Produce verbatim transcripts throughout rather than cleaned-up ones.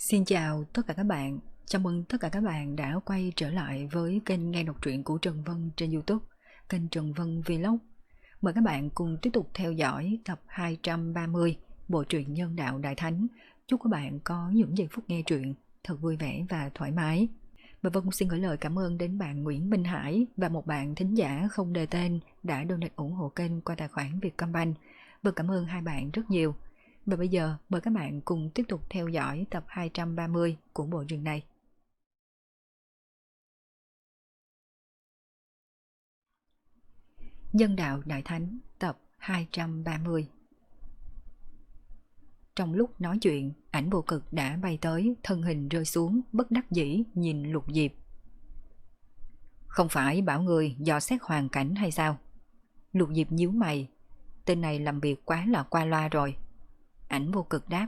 Xin chào tất cả các bạn, chào mừng tất cả các bạn đã quay trở lại với kênh nghe đọc truyện của Trần Vân trên YouTube, kênh Trần Vân Vlog. Mời các bạn cùng tiếp tục theo dõi tập hai trăm ba mươi bộ truyện Nhân Đạo Đại Thánh. Chúc các bạn có những giây phút nghe truyện thật vui vẻ và thoải mái. Và Vân xin gửi lời cảm ơn đến bạn Nguyễn Minh Hải và một bạn thính giả không đề tên đã donate ủng hộ kênh qua tài khoản Vietcombank. Vân cảm ơn hai bạn rất nhiều. Và bây giờ mời các bạn cùng tiếp tục theo dõi tập hai trăm ba mươi của bộ truyện này. Nhân Đạo Đại Thánh tập hai trăm ba mươi. Trong lúc nói chuyện, ảnh vô cực đã bay tới, thân hình rơi xuống, bất đắc dĩ nhìn Lục Diệp. Không phải bảo người dò xét hoàn cảnh hay sao? Lục Diệp nhíu mày, tên này làm việc quá là qua loa rồi. Ảnh vô cực đáp.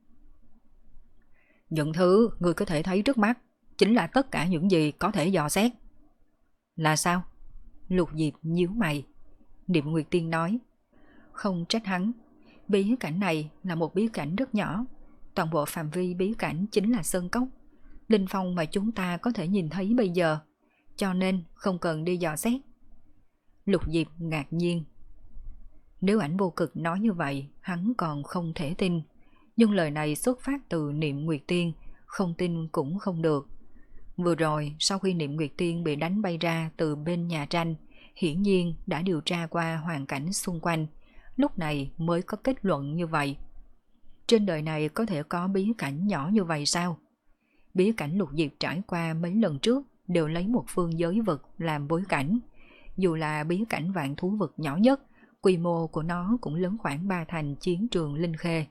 Những thứ người có thể thấy trước mắt chính là tất cả những gì có thể dò xét. Là sao? Lục Diệp nhíu mày. Niệm Nguyệt Tiên nói. Không trách hắn, bí cảnh này là một bí cảnh rất nhỏ. Toàn bộ phạm vi bí cảnh chính là sơn cốc, linh phong mà chúng ta có thể nhìn thấy bây giờ, cho nên không cần đi dò xét. Lục Diệp ngạc nhiên. Nếu ảnh vô cực nói như vậy, hắn còn không thể tin. Nhưng lời này xuất phát từ Niệm Nguyệt Tiên, không tin cũng không được. Vừa rồi, sau khi Niệm Nguyệt Tiên bị đánh bay ra từ bên nhà tranh, hiển nhiên đã điều tra qua hoàn cảnh xung quanh, lúc này mới có kết luận như vậy. Trên đời này có thể có bí cảnh nhỏ như vậy sao? Bí cảnh Lục Diệp trải qua mấy lần trước đều lấy một phương giới vực làm bối cảnh. Dù là bí cảnh vạn thú vực nhỏ nhất, quy mô của nó cũng lớn khoảng ba thành chiến trường Linh Khê.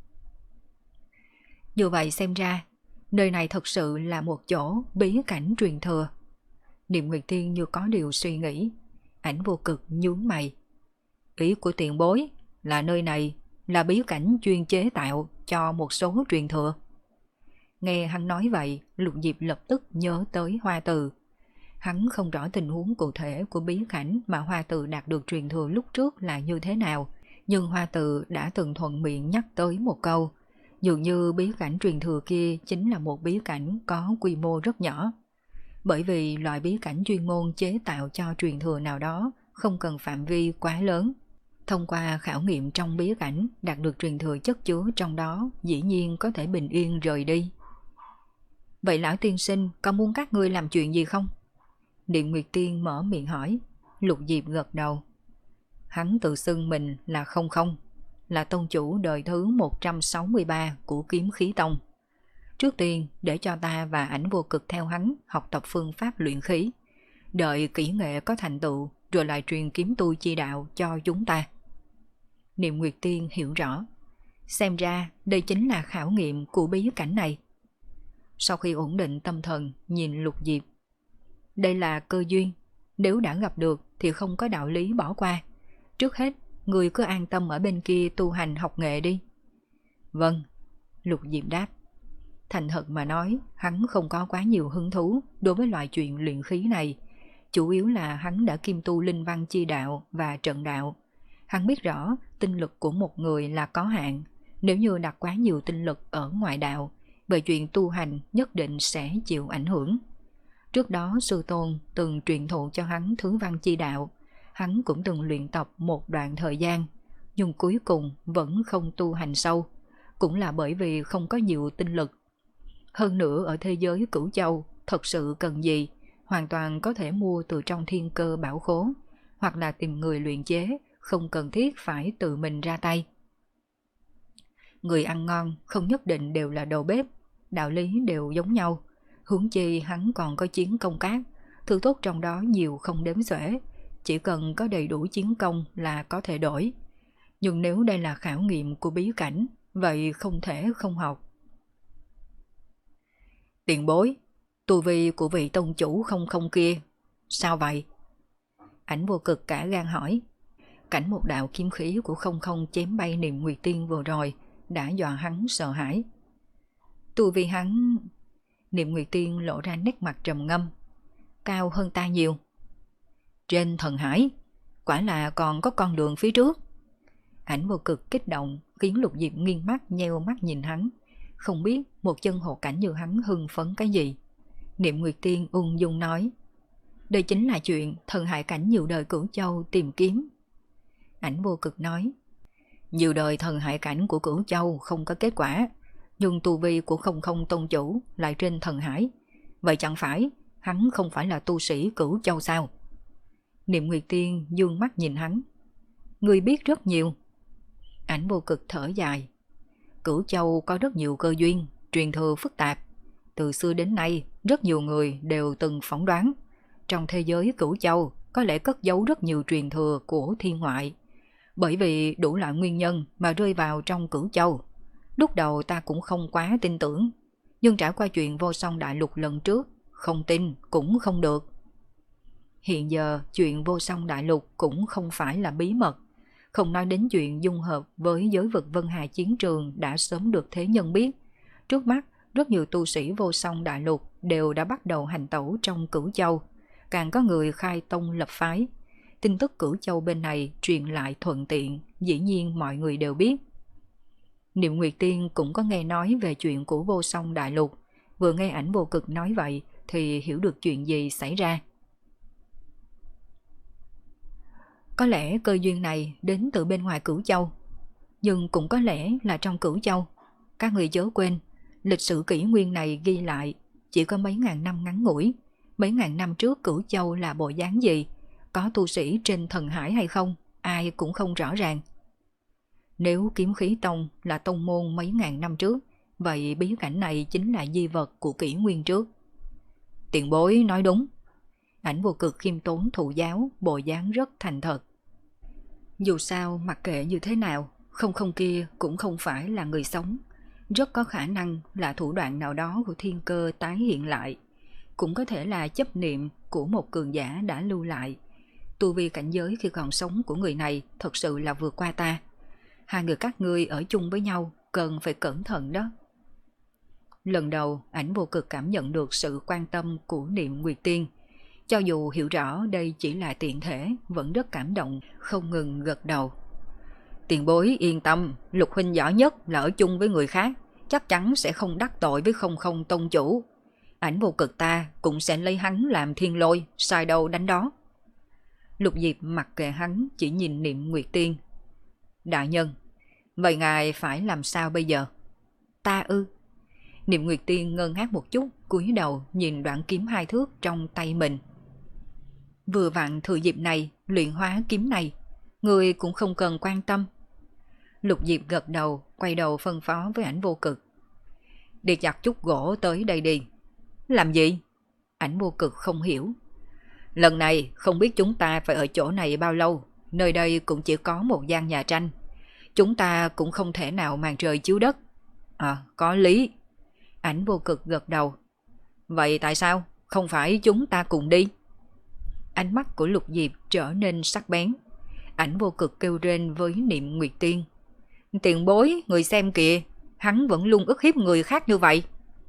Như vậy xem ra, nơi này thật sự là một chỗ bí cảnh truyền thừa. Niệm Nguyệt Tiên như có điều suy nghĩ. Ảnh vô cực nhướng mày. Ý của tiền bối là nơi này là bí cảnh chuyên chế tạo cho một số truyền thừa. Nghe hắn nói vậy, Lục Diệp lập tức nhớ tới Hoa Từ. Hắn không rõ tình huống cụ thể của bí cảnh mà Hoa Từ đạt được truyền thừa lúc trước là như thế nào, nhưng Hoa Từ đã từng thuận miệng nhắc tới một câu, dường như bí cảnh truyền thừa kia chính là một bí cảnh có quy mô rất nhỏ. Bởi vì loại bí cảnh chuyên môn chế tạo cho truyền thừa nào đó không cần phạm vi quá lớn. Thông qua khảo nghiệm trong bí cảnh đạt được truyền thừa chất chứa trong đó, dĩ nhiên có thể bình yên rời đi. Vậy lão tiên sinh có muốn các ngươi làm chuyện gì không? Niệm Nguyệt Tiên mở miệng hỏi. Lục Diệp gật đầu. Hắn tự xưng mình là Không Không, là tông chủ đời thứ một trăm sáu mươi ba của Kiếm Khí Tông. Trước tiên để cho ta và ảnh vô cực theo hắn học tập phương pháp luyện khí, đợi kỹ nghệ có thành tựu rồi lại truyền kiếm tu chi đạo cho chúng ta. Niệm Nguyệt Tiên hiểu rõ. Xem ra đây chính là khảo nghiệm của bí cảnh này. Sau khi ổn định tâm thần, nhìn Lục Diệp. Đây là cơ duyên, nếu đã gặp được thì không có đạo lý bỏ qua. Trước hết, người cứ an tâm ở bên kia tu hành học nghệ đi. Vâng, Lục Diệp đáp. Thành thật mà nói, hắn không có quá nhiều hứng thú đối với loại chuyện luyện khí này. Chủ yếu là hắn đã kim tu linh văn chi đạo và trận đạo. Hắn biết rõ tinh lực của một người là có hạn. Nếu như đặt quá nhiều tinh lực ở ngoại đạo, về chuyện tu hành nhất định sẽ chịu ảnh hưởng. Trước đó sư tôn từng truyền thụ cho hắn thứ văn chi đạo. Hắn cũng từng luyện tập một đoạn thời gian, nhưng cuối cùng vẫn không tu hành sâu. Cũng là bởi vì không có nhiều tinh lực. Hơn nữa ở thế giới Cửu Châu, thật sự cần gì, hoàn toàn có thể mua từ trong thiên cơ bảo khố, hoặc là tìm người luyện chế, không cần thiết phải tự mình ra tay. Người ăn ngon không nhất định đều là đầu bếp, đạo lý đều giống nhau. Huống chi hắn còn có chiến công cát, thứ tốt trong đó nhiều không đếm xuể, chỉ cần có đầy đủ chiến công là có thể đổi. Nhưng nếu đây là khảo nghiệm của bí cảnh, vậy không thể không học. Tiền bối, tu vi của vị tông chủ Không Không kia, sao vậy? Ảnh vô cực cả gan hỏi. Cảnh một đạo kiếm khí của Không Không chém bay Niệm Nguyệt Tiên vừa rồi đã dọa hắn sợ hãi. Tu vi hắn... Niệm Nguyệt Tiên lộ ra nét mặt trầm ngâm. Cao hơn ta nhiều. Trên thần hải, quả là còn có con đường phía trước. Ảnh vô cực kích động khiến Lục Diệp nghiêng mắt nheo mắt nhìn hắn. không biết một chân hộ cảnh như hắn hưng phấn cái gì. Niệm Nguyệt Tiên ung dung nói, đây chính là chuyện thần hải cảnh nhiều đời Cửu Châu tìm kiếm. Ảnh Vô Cực nói, nhiều đời thần hải cảnh của Cửu Châu không có kết quả, nhưng tu vi của không không tôn chủ lại trên thần hải. Vậy chẳng phải hắn không phải là tu sĩ Cửu Châu sao? Niệm Nguyệt Tiên dương mắt nhìn hắn, ngươi biết rất nhiều. Ảnh Vô Cực thở dài, Cửu Châu có rất nhiều cơ duyên, truyền thừa phức tạp. Từ xưa đến nay, rất nhiều người đều từng phỏng đoán, trong thế giới Cửu Châu có lẽ cất giấu rất nhiều truyền thừa của thiên ngoại. Bởi vì đủ loại nguyên nhân mà rơi vào trong Cửu Châu. Lúc đầu ta cũng không quá tin tưởng, nhưng trải qua chuyện Vô Song Đại Lục lần trước, không tin cũng không được. Hiện giờ chuyện Vô Song Đại Lục cũng không phải là bí mật, không nói đến chuyện dung hợp với giới vực Vân Hà chiến trường đã sớm được thế nhân biết. Trước mắt, rất nhiều tu sĩ Vô Song Đại Lục đều đã bắt đầu hành tẩu trong Cửu Châu, càng có người khai tông lập phái. Tin tức Cửu Châu bên này truyền lại thuận tiện, dĩ nhiên mọi người đều biết. Niệm Nguyệt Tiên cũng có nghe nói về chuyện của Vô Song Đại Lục, vừa nghe Ảnh Vô Cực nói vậy thì hiểu được chuyện gì xảy ra. Có lẽ cơ duyên này đến từ bên ngoài Cửu Châu, nhưng cũng có lẽ là trong Cửu Châu. Các người chớ quên, lịch sử kỷ nguyên này ghi lại chỉ có mấy ngàn năm ngắn ngủi. Mấy ngàn năm trước Cửu Châu là bộ dáng gì, có tu sĩ trên thần hải hay không, ai cũng không rõ ràng. Nếu Kiếm Khí Tông là tông môn mấy ngàn năm trước, vậy bí cảnh này chính là di vật của kỷ nguyên trước. Tiền bối nói đúng. Ảnh Vô Cực khiêm tốn thụ giáo, bộ dáng rất thành thật. Dù sao mặc kệ như thế nào, không không kia cũng không phải là người sống. Rất có khả năng là thủ đoạn nào đó của thiên cơ tái hiện lại. Cũng có thể là chấp niệm của một cường giả đã lưu lại. Tu vi cảnh giới khi còn sống của người này thật sự là vượt qua ta. Hai người các ngươi ở chung với nhau cần phải cẩn thận đó. Lần đầu Ảnh Vô Cực cảm nhận được sự quan tâm của Niệm Nguyệt Tiên. Cho dù hiểu rõ đây chỉ là tiện thể, vẫn rất cảm động, không ngừng gật đầu. Tiền bối yên tâm, Lục huynh giỏi nhất là ở chung với người khác, chắc chắn sẽ không đắc tội với không không tông chủ. Ảnh Vô Cực ta cũng sẽ lấy hắn làm thiên lôi, sai đâu đánh đó. Lục Diệp mặc kệ hắn, chỉ nhìn Niệm Nguyệt Tiên. Đại nhân, vậy ngài phải làm sao bây giờ? Ta ư? Niệm Nguyệt Tiên ngơ ngác một chút, cúi đầu nhìn đoạn kiếm hai thước trong tay mình. Vừa vặn thừa dịp này, luyện hóa kiếm này, người cũng không cần quan tâm. Lục Diệp gật đầu, quay đầu phân phó với Ảnh Vô Cực. Đi chặt chút gỗ tới đây đi. Làm gì? Ảnh Vô Cực không hiểu. Lần này không biết chúng ta phải ở chỗ này bao lâu, nơi đây cũng chỉ có một gian nhà tranh. Chúng ta cũng không thể nào màn trời chiếu đất. À, có lý. Ảnh Vô Cực gật đầu. Vậy tại sao không phải chúng ta cùng đi? Ánh mắt của Lục Diệp trở nên sắc bén. Ảnh Vô Cực kêu rên với Niệm Nguyệt Tiên. Tiền bối, người xem kìa, hắn vẫn luôn ức hiếp người khác như vậy.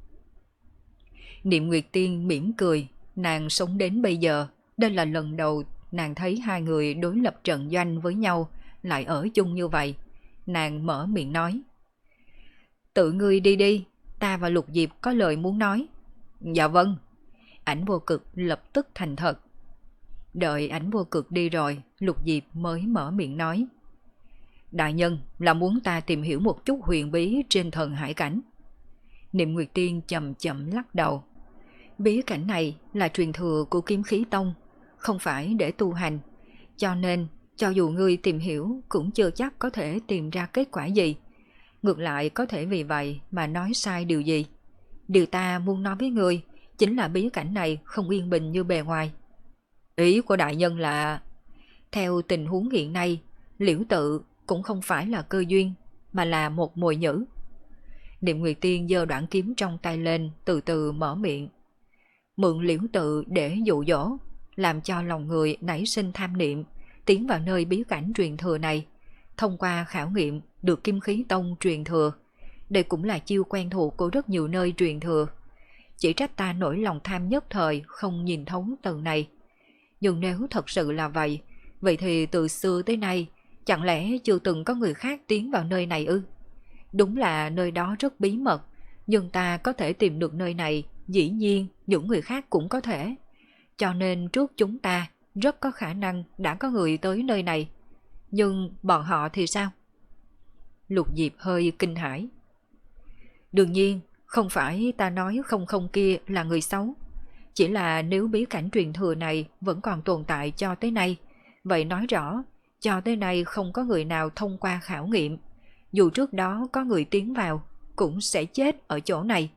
Niệm Nguyệt Tiên mỉm cười, nàng sống đến bây giờ, đây là lần đầu nàng thấy hai người đối lập trận doanh với nhau, lại ở chung như vậy. Nàng mở miệng nói. Tự ngươi đi đi, ta và Lục Diệp có lời muốn nói. Dạ vâng. Ảnh Vô Cực lập tức thành thật. Đợi Ảnh Vô Cực đi rồi, Lục Diệp mới mở miệng nói. Đại nhân là muốn ta tìm hiểu một chút huyền bí trên thần hải cảnh. Niệm Nguyệt Tiên chậm chậm lắc đầu. Bí cảnh này là truyền thừa của Kiếm Khí Tông, không phải để tu hành, cho nên cho dù ngươi tìm hiểu cũng chưa chắc có thể tìm ra kết quả gì. Ngược lại có thể vì vậy mà nói sai điều gì. Điều ta muốn nói với ngươi chính là bí cảnh này không yên bình như bề ngoài. Ý của đại nhân là, theo tình huống hiện nay, Liễu Tự cũng không phải là cơ duyên, mà là một mồi nhữ. Niệm Nguyệt Tiên giơ đoạn kiếm trong tay lên, từ từ mở miệng. Mượn Liễu Tự để dụ dỗ, làm cho lòng người nảy sinh tham niệm, tiến vào nơi bí cảnh truyền thừa này, thông qua khảo nghiệm được Kim Khí Tông truyền thừa. Đây cũng là chiêu quen thuộc của rất nhiều nơi truyền thừa. Chỉ trách ta nổi lòng tham nhất thời không nhìn thấu tầng này. Nhưng nếu thật sự là vậy, vậy thì từ xưa tới nay, chẳng lẽ chưa từng có người khác tiến vào nơi này ư? Đúng là nơi đó rất bí mật, Nhưng ta có thể tìm được nơi này, dĩ nhiên những người khác cũng có thể. Cho nên trước chúng ta rất có khả năng đã có người tới nơi này. Nhưng bọn họ thì sao? Lục Diệp hơi kinh hãi. Đương nhiên, không phải ta nói không không kia là người xấu. Chỉ là nếu bí cảnh truyền thừa này vẫn còn tồn tại cho tới nay, vậy nói rõ, cho tới nay không có người nào thông qua khảo nghiệm. Dù trước đó có người tiến vào, cũng sẽ chết ở chỗ này.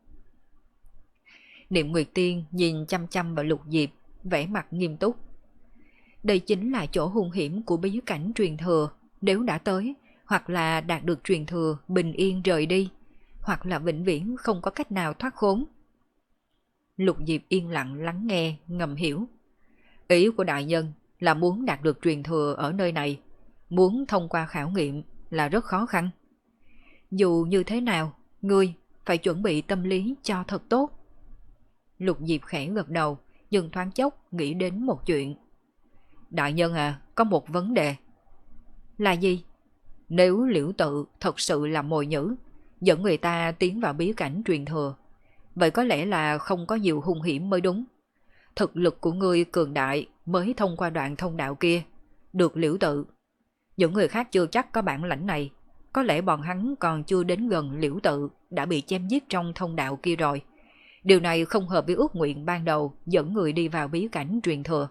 Niệm Nguyệt Tiên nhìn chăm chăm vào Lục Diệp, vẻ mặt nghiêm túc. Đây chính là chỗ hung hiểm của bí cảnh truyền thừa. Nếu đã tới, hoặc là đạt được truyền thừa bình yên rời đi, hoặc là vĩnh viễn không có cách nào thoát khốn. Lục Diệp yên lặng lắng nghe, ngầm hiểu. Ý của đại nhân là muốn đạt được truyền thừa ở nơi này, muốn thông qua khảo nghiệm là rất khó khăn. Dù như thế nào, ngươi phải chuẩn bị tâm lý cho thật tốt. Lục Diệp khẽ gật đầu, nhưng thoáng chốc nghĩ đến một chuyện. Đại nhân à, có một vấn đề. Là gì? Nếu Liễu Tự thật sự là mồi nhử, dẫn người ta tiến vào bí cảnh truyền thừa, vậy có lẽ là không có nhiều hung hiểm mới đúng. Thực lực của ngươi cường đại mới thông qua đoạn thông đạo kia, được Liễu Tự. Những người khác chưa chắc có bản lãnh này, có lẽ bọn hắn còn chưa đến gần Liễu Tự đã bị chém giết trong thông đạo kia rồi. Điều này không hợp với ước nguyện ban đầu dẫn người đi vào bí cảnh truyền thừa.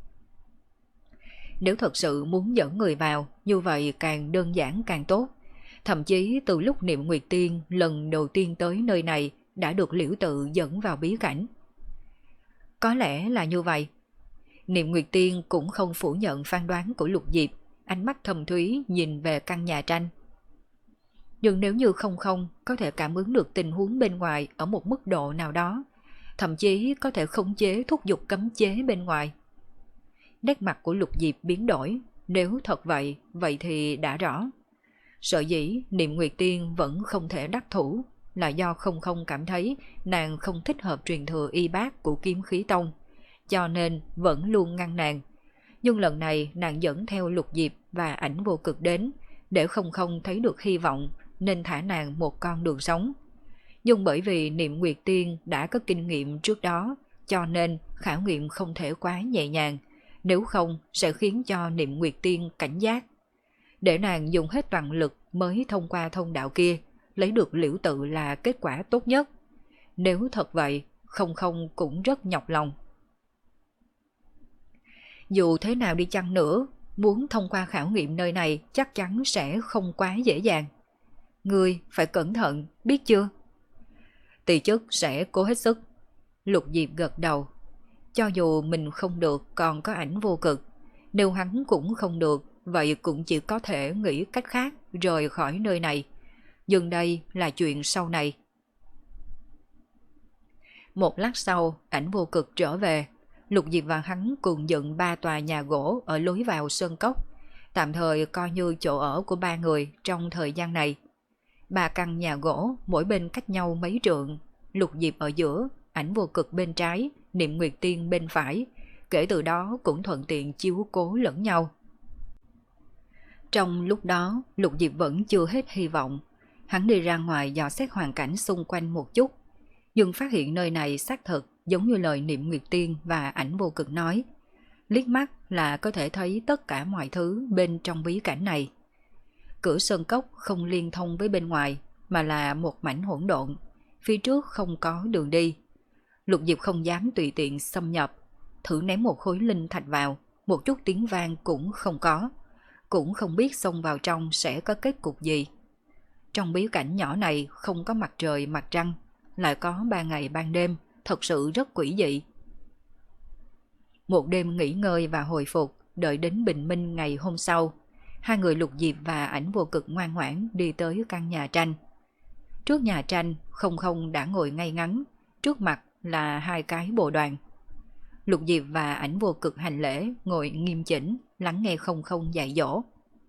Nếu thật sự muốn dẫn người vào, như vậy càng đơn giản càng tốt. Thậm chí từ lúc Niệm Nguyệt Tiên lần đầu tiên tới nơi này đã được Liễu Tự dẫn vào bí cảnh. Có lẽ là như vậy. Niệm Nguyệt Tiên cũng không phủ nhận phán đoán của Lục Diệp, ánh mắt thầm thúy nhìn về căn nhà tranh. Nhưng nếu như không không có thể cảm ứng được tình huống bên ngoài ở một mức độ nào đó, thậm chí có thể khống chế thúc giục cấm chế bên ngoài. Nét mặt của Lục Diệp biến đổi, nếu thật vậy, vậy thì đã rõ. Sở dĩ Niệm Nguyệt Tiên vẫn không thể đắc thủ là do không không cảm thấy nàng không thích hợp truyền thừa y bát của Kiếm Khí Tông, cho nên vẫn luôn ngăn nàng. Nhưng lần này nàng dẫn theo Lục Diệp và Ảnh Vô Cực đến, để không không thấy được hy vọng nên thả nàng một con đường sống. Nhưng bởi vì Niệm Nguyệt Tiên đã có kinh nghiệm trước đó, cho nên khảo nghiệm không thể quá nhẹ nhàng, nếu không sẽ khiến cho Niệm Nguyệt Tiên cảnh giác. Để nàng dùng hết toàn lực mới thông qua thông đạo kia, lấy được Liễu Tự là kết quả tốt nhất. Nếu thật vậy, không không cũng rất nhọc lòng. Dù thế nào đi chăng nữa, muốn thông qua khảo nghiệm nơi này chắc chắn sẽ không quá dễ dàng. Ngươi phải cẩn thận, biết chưa? Tỳ chức sẽ cố hết sức. Lục Diệp gật đầu. Cho dù mình không được còn có Ảnh Vô Cực, nếu hắn cũng không được, vậy cũng chỉ có thể nghĩ cách khác rời khỏi nơi này. Nhưng đây là chuyện sau này. Một lát sau, Ảnh Vô Cực trở về. Lục Diệp và hắn cùng dựng ba tòa nhà gỗ ở lối vào sơn cốc, tạm thời coi như chỗ ở của ba người trong thời gian này. Ba căn nhà gỗ mỗi bên cách nhau mấy trượng, Lục Diệp ở giữa, Ảnh Vô Cực bên trái, Niệm Nguyệt Tiên bên phải, kể từ đó cũng thuận tiện chiếu cố lẫn nhau. Trong lúc đó, Lục Diệp vẫn chưa hết hy vọng. Hắn đi ra ngoài dò xét hoàn cảnh xung quanh một chút, nhưng phát hiện nơi này xác thực giống như lời Niệm Nguyệt Tiên và Ảnh Vô Cực nói. Liếc mắt là có thể thấy tất cả mọi thứ bên trong bí cảnh này. Cửa sơn cốc không liên thông với bên ngoài, mà là một mảnh hỗn độn, phía trước không có đường đi. Lục Diệp không dám tùy tiện xâm nhập, thử ném một khối linh thạch vào, một chút tiếng vang cũng không có, cũng không biết xông vào trong sẽ có kết cục gì. Trong bí cảnh nhỏ này không có mặt trời mặt trăng, lại có ban ngày ban đêm, thật sự rất quỷ dị. Một đêm nghỉ ngơi và hồi phục, đợi đến bình minh ngày hôm sau, hai người Lục Diệp và Ảnh Vô Cực ngoan ngoãn đi tới căn nhà tranh. Trước nhà tranh, không không đã ngồi ngay ngắn, trước mặt là hai cái bồ đoàn. Lục Diệp và Ảnh Vô Cực hành lễ, ngồi nghiêm chỉnh, lắng nghe không không dạy dỗ.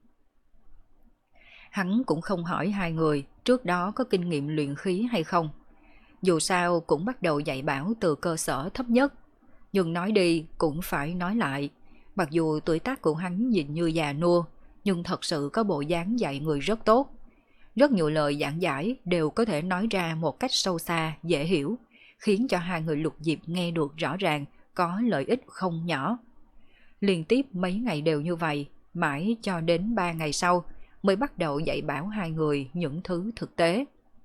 Hắn cũng không hỏi hai người trước đó có kinh nghiệm luyện khí hay không. Dù sao cũng bắt đầu dạy bảo từ cơ sở thấp nhất. Nhưng nói đi cũng phải nói lại, mặc dù tuổi tác của hắn nhìn như già nua, nhưng thật sự có bộ dáng dạy người rất tốt. Rất nhiều lời giảng giải đều có thể nói ra một cách sâu xa, dễ hiểu, khiến cho hai người Lục Diệp nghe được rõ ràng có lợi ích không nhỏ. Liên tiếp mấy ngày đều như vậy, mãi cho đến ba ngày sau mới bắt đầu dạy bảo hai người những thứ thực tế.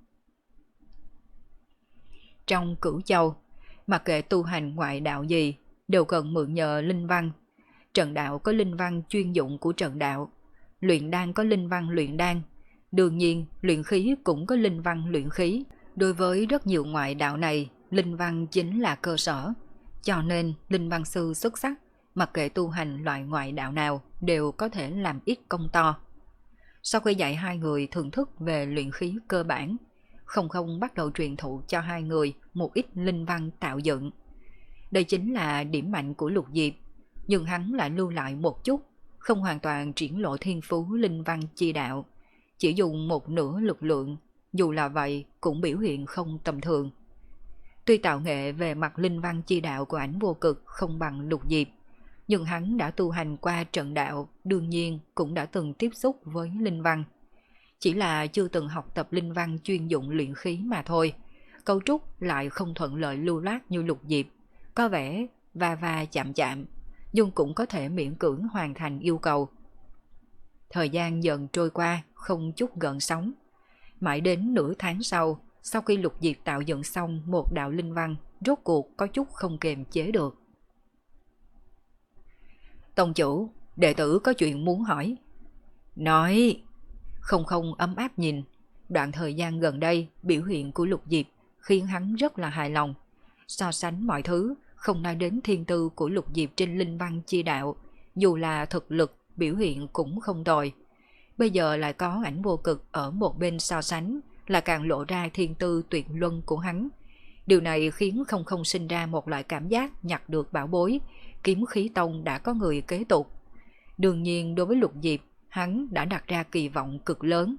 Trong Cửu Châu, mặc kệ tu hành ngoại đạo gì, đều cần mượn nhờ linh văn. Trận đạo có linh văn chuyên dụng của trận đạo, luyện đan có linh văn luyện đan, đương nhiên luyện khí cũng có linh văn luyện khí. Đối với rất nhiều ngoại đạo này, linh văn chính là cơ sở, cho nên linh văn sư xuất sắc, mặc kệ tu hành loại ngoại đạo nào đều có thể làm ít công to. Sau khi dạy hai người thưởng thức về luyện khí cơ bản, Không Không bắt đầu truyền thụ cho hai người một ít linh văn tạo dựng. Đây chính là điểm mạnh của Lục Diệp, nhưng hắn lại lưu lại một chút, không hoàn toàn triển lộ thiên phú linh văn chi đạo, chỉ dùng một nửa lực lượng, dù là vậy cũng biểu hiện không tầm thường. Tuy tạo nghệ về mặt linh văn chi đạo của Ảnh Vô Cực không bằng Lục Diệp, nhưng hắn đã tu hành qua trận đạo, đương nhiên cũng đã từng tiếp xúc với linh văn. Chỉ là chưa từng học tập linh văn chuyên dụng luyện khí mà thôi, cấu trúc lại không thuận lợi lưu loát như Lục Diệp, có vẻ va va chạm chạm, nhưng cũng có thể miễn cưỡng hoàn thành yêu cầu. Thời gian dần trôi qua, không chút gợn sóng. Mãi đến nửa tháng sau, sau khi Lục Diệp tạo dựng xong một đạo linh văn, rốt cuộc có chút không kềm chế được. Tông chủ, đệ tử có chuyện muốn hỏi. Nói. Không Không ấm áp nhìn. Đoạn thời gian gần đây, biểu hiện của Lục Diệp khiến hắn rất là hài lòng. So sánh mọi thứ, không nói đến thiên tư của Lục Diệp trên linh văn chi đạo, dù là thực lực, biểu hiện cũng không tồi. Bây giờ lại có Ảnh Vô Cực ở một bên so sánh, là càng lộ ra thiên tư tuyệt luân của hắn. Điều này khiến Không Không sinh ra một loại cảm giác nhặt được bảo bối, Kiếm Khí Tông đã có người kế tục. Đương nhiên đối với Lục Diệp, hắn đã đặt ra kỳ vọng cực lớn.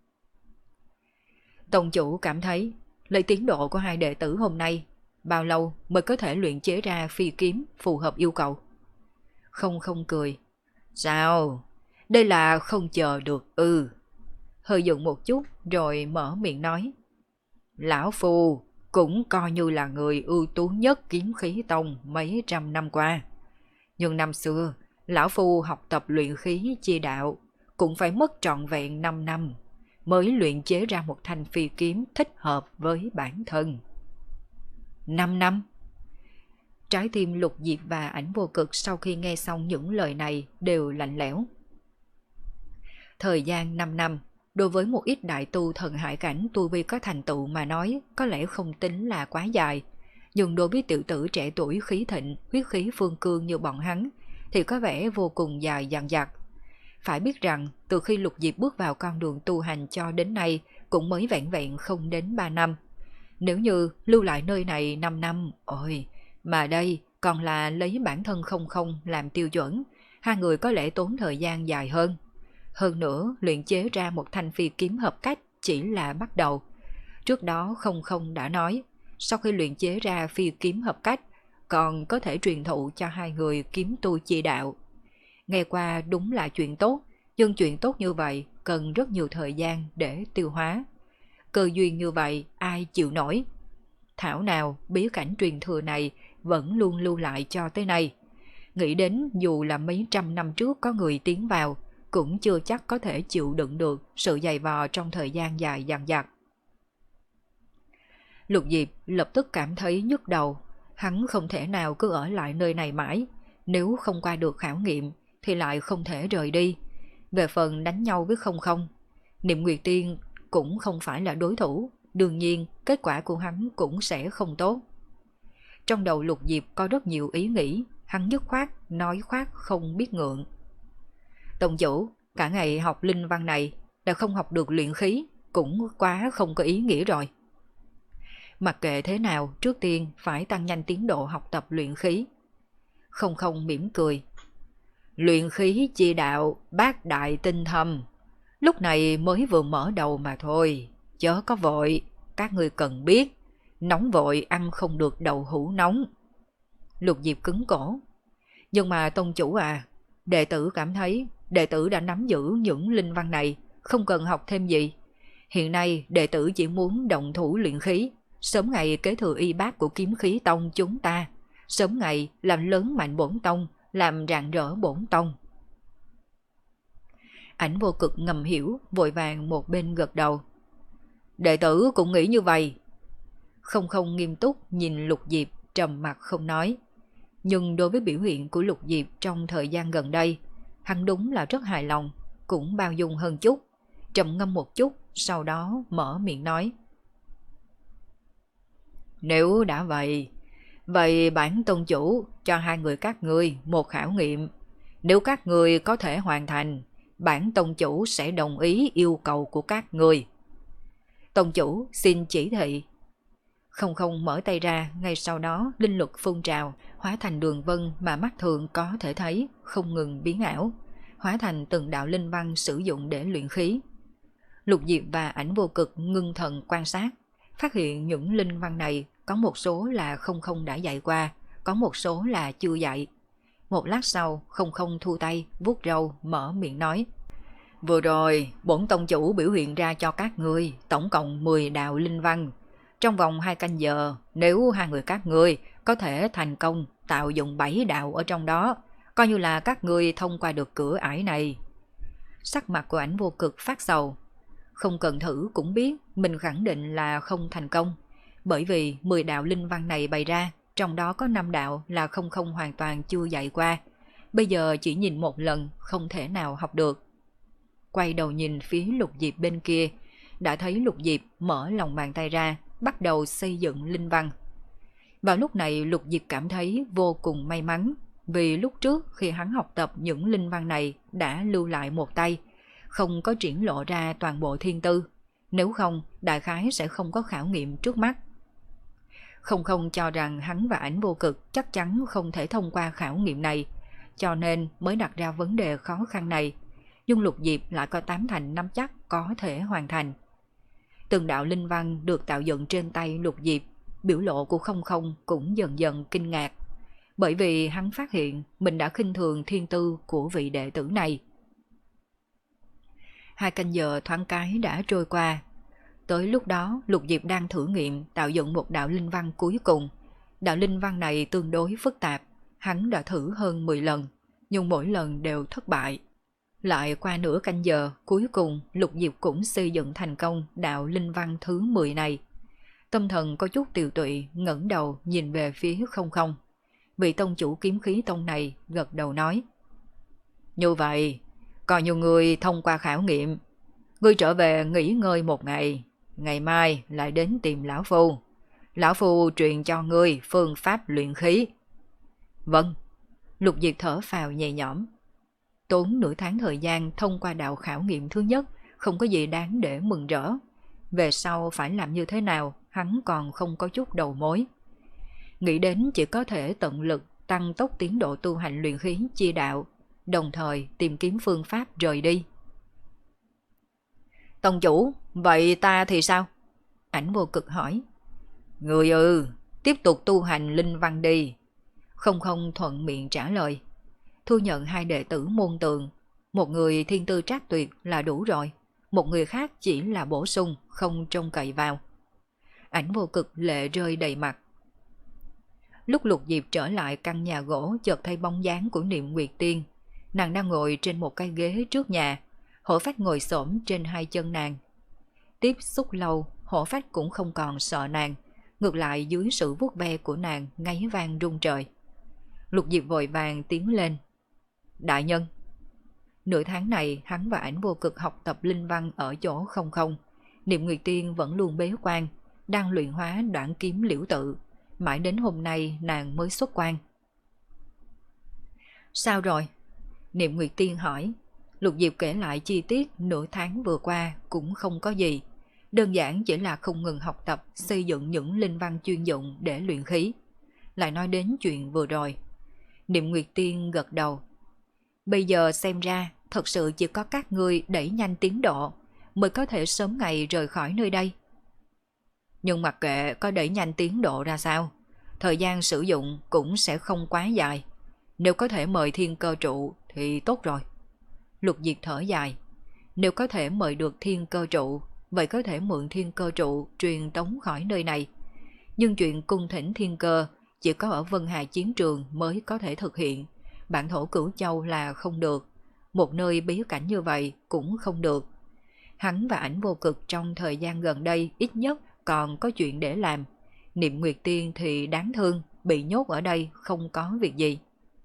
Tông chủ cảm thấy, lấy tiến độ của hai đệ tử hôm nay, bao lâu mới có thể luyện chế ra phi kiếm phù hợp yêu cầu? Không Không cười. Sao? Đây là không chờ được ư? Ừ. Hơi dừng một chút rồi mở miệng nói. Lão Phu cũng coi như là người ưu tú nhất Kiếm Khí Tông mấy trăm năm qua. Nhưng năm xưa, Lão Phu học tập luyện khí chi đạo cũng phải mất trọn vẹn năm năm mới luyện chế ra một thanh phi kiếm thích hợp với bản thân. Năm năm? Trái tim Lục Diệp và Ảnh Vô Cực sau khi nghe xong những lời này đều lạnh lẽo. Thời gian năm năm, đối với một ít đại tu thần hải cảnh tu vi có thành tựu mà nói có lẽ không tính là quá dài, nhưng đối với tiểu tử trẻ tuổi khí thịnh, huyết khí phương cương như bọn hắn thì có vẻ vô cùng dài dằng dặc. Phải biết rằng từ khi Lục Diệp bước vào con đường tu hành cho đến nay cũng mới vẹn vẹn không đến ba năm. Nếu như lưu lại nơi này năm năm, ôi, mà đây còn là lấy bản thân Không Không làm tiêu chuẩn, hai người có lẽ tốn thời gian dài hơn. Hơn nữa, luyện chế ra một thanh phi kiếm hợp cách chỉ là bắt đầu. Trước đó Không Không đã nói, sau khi luyện chế ra phi kiếm hợp cách, còn có thể truyền thụ cho hai người kiếm tu chi đạo. Nghe qua đúng là chuyện tốt, nhưng chuyện tốt như vậy cần rất nhiều thời gian để tiêu hóa. Cơ duyên như vậy ai chịu nổi? Thảo nào bí cảnh truyền thừa này vẫn luôn lưu lại cho tới nay. Nghĩ đến dù là mấy trăm năm trước có người tiến vào, cũng chưa chắc có thể chịu đựng được sự dày vò trong thời gian dài dằng dặc. Lục Diệp lập tức cảm thấy nhức đầu, hắn không thể nào cứ ở lại nơi này mãi, nếu không qua được khảo nghiệm thì lại không thể rời đi. Về phần đánh nhau với Không Không, Niệm Nguyệt Tiên cũng không phải là đối thủ, đương nhiên kết quả của hắn cũng sẽ không tốt. Trong đầu Lục Diệp có rất nhiều ý nghĩ, hắn dứt khoát, nói khoát không biết ngượng. Tông chủ, cả ngày học linh văn này đã không học được luyện khí, cũng quá không có ý nghĩa rồi. Mặc kệ thế nào, trước tiên phải tăng nhanh tiến độ học tập luyện khí. Không Không mỉm cười. Luyện khí chi đạo, bát đại tinh thâm, lúc này mới vừa mở đầu mà thôi, chớ có vội, các ngươi cần biết, nóng vội ăn không được đậu hũ nóng. Lục Diệp cứng cổ. Nhưng mà tông chủ à, đệ tử cảm thấy đệ tử đã nắm giữ những linh văn này, không cần học thêm gì. Hiện nay đệ tử chỉ muốn động thủ luyện khí, sớm ngày kế thừa y bát của kiếm khí tông chúng ta, sớm ngày làm lớn mạnh bổn tông, làm rạng rỡ bổn tông. Ảnh Vô Cực ngầm hiểu, vội vàng một bên gật đầu. Đệ tử cũng nghĩ như vậy. Không Không nghiêm túc nhìn Lục Diệp, trầm mặt không nói. Nhưng đối với biểu hiện của Lục Diệp trong thời gian gần đây, hắn đúng là rất hài lòng, cũng bao dung hơn chút. Trầm ngâm một chút, sau đó mở miệng nói. Nếu đã vậy, vậy bản tôn chủ cho hai người các ngươi một khảo nghiệm. Nếu các ngươi có thể hoàn thành, bản tôn chủ sẽ đồng ý yêu cầu của các ngươi. Tôn chủ xin chỉ thị. Không Không mở tay ra, ngay sau đó linh lực phun trào, hóa thành đường vân mà mắt thường có thể thấy, không ngừng biến ảo, hóa thành từng đạo linh văn sử dụng để luyện khí. Lục Diệp và Ảnh Vô Cực ngưng thần quan sát, phát hiện những linh văn này có một số là Không Không đã dạy qua, có một số là chưa dạy. Một lát sau, Không Không thu tay, vuốt râu, mở miệng nói. Vừa rồi, bổn tông chủ biểu hiện ra cho các ngươi tổng cộng mười đạo linh văn. Trong vòng hai canh giờ, nếu hai người các ngươi có thể thành công tạo dụng bảy đạo ở trong đó, coi như là các ngươi thông qua được cửa ải này. Sắc mặt của Ảnh Vô Cực phát sầu. Không cần thử cũng biết mình khẳng định là không thành công, bởi vì mười đạo linh văn này bày ra, trong đó có năm đạo là Không Không hoàn toàn chưa dạy qua. Bây giờ chỉ nhìn một lần không thể nào học được. Quay đầu nhìn phía Lục Diệp bên kia, đã thấy Lục Diệp mở lòng bàn tay ra, bắt đầu xây dựng linh văn. Vào lúc này Lục Diệp cảm thấy vô cùng may mắn, vì lúc trước khi hắn học tập những linh văn này đã lưu lại một tay, không có triển lộ ra toàn bộ thiên tư, nếu không đại khái sẽ không có khảo nghiệm trước mắt. Không Không cho rằng hắn và Ảnh Vô Cực chắc chắn không thể thông qua khảo nghiệm này, cho nên mới đặt ra vấn đề khó khăn này, nhưng Lục Diệp lại có tám thành năm chắc có thể hoàn thành. Từng đạo linh văn được tạo dựng trên tay Lục Diệp, biểu lộ của Không Không cũng dần dần kinh ngạc, bởi vì hắn phát hiện mình đã khinh thường thiên tư của vị đệ tử này. Hai canh giờ thoáng cái đã trôi qua. Tới lúc đó Lục Diệp đang thử nghiệm tạo dựng một đạo linh văn cuối cùng. Đạo linh văn này tương đối phức tạp, hắn đã thử hơn mười lần, nhưng mỗi lần đều thất bại. Lại qua nửa canh giờ, cuối cùng Lục Diệp cũng xây dựng thành công đạo linh văn thứ mười này. Tâm thần có chút tiều tụy, ngẩng đầu nhìn về phía Không Không. Vị tông chủ kiếm khí tông này gật đầu nói. Như vậy, còn nhiều người thông qua khảo nghiệm. Ngươi trở về nghỉ ngơi một ngày, ngày mai lại đến tìm Lão Phu. Lão Phu truyền cho ngươi phương pháp luyện khí. Vâng. Lục Diệp thở phào nhẹ nhõm. Tốn nửa tháng thời gian thông qua đạo khảo nghiệm thứ nhất, không có gì đáng để mừng rỡ. Về sau phải làm như thế nào, hắn còn không có chút đầu mối. Nghĩ đến chỉ có thể tận lực tăng tốc tiến độ tu hành luyện khí chi đạo, đồng thời tìm kiếm phương pháp rời đi. Tông chủ, vậy ta thì sao? Ảnh Vô Cực hỏi. Người ư, tiếp tục tu hành linh văn đi. Không Không thuận miệng trả lời. Thu nhận hai đệ tử môn tường, một người thiên tư trác tuyệt là đủ rồi, một người khác chỉ là bổ sung, không trông cậy vào. Ảnh Vô Cực lệ rơi đầy mặt. Lúc Lục Diệp trở lại căn nhà gỗ, chợt thấy bóng dáng của Niệm Nguyệt Tiên. Nàng đang ngồi trên một cái ghế trước nhà, Hổ Phách ngồi xổm trên hai chân nàng. Tiếp xúc lâu, Hổ Phách cũng không còn sợ nàng, ngược lại dưới sự vuốt ve của nàng ngáy vang rung trời. Lục Diệp vội vàng tiến lên. Đại nhân. Nửa tháng này hắn và Ảnh Vô Cực học tập linh văn ở chỗ Không Không. Niệm Nguyệt Tiên vẫn luôn bế quan, đang luyện hóa đoạn kiếm liễu tự, mãi đến hôm nay nàng mới xuất quan. Sao rồi? Niệm Nguyệt Tiên hỏi. Lục Diệp kể lại chi tiết nửa tháng vừa qua cũng không có gì, đơn giản chỉ là không ngừng học tập xây dựng những linh văn chuyên dụng để luyện khí. Lại nói đến chuyện vừa rồi. Niệm Nguyệt Tiên gật đầu. Bây giờ xem ra thật sự chỉ có các ngươi đẩy nhanh tiến độ mới có thể sớm ngày rời khỏi nơi đây. Nhưng mặc kệ có đẩy nhanh tiến độ ra sao, thời gian sử dụng cũng sẽ không quá dài. Nếu có thể mời Thiên Cơ Trụ thì tốt rồi. Lục Diệp thở dài. Nếu có thể mời được Thiên Cơ Trụ, vậy có thể mượn thiên cơ trụ truyền tống khỏi nơi này. Nhưng chuyện cung thỉnh thiên cơ chỉ có ở Vân Hà chiến trường mới có thể thực hiện. Bản thổ Cửu Châu là không được. Một nơi bí cảnh như vậy cũng không được. Hắn và Ảnh Vô Cực trong thời gian gần đây ít nhất còn có chuyện để làm. Niệm Nguyệt Tiên thì đáng thương, bị nhốt ở đây không có việc gì.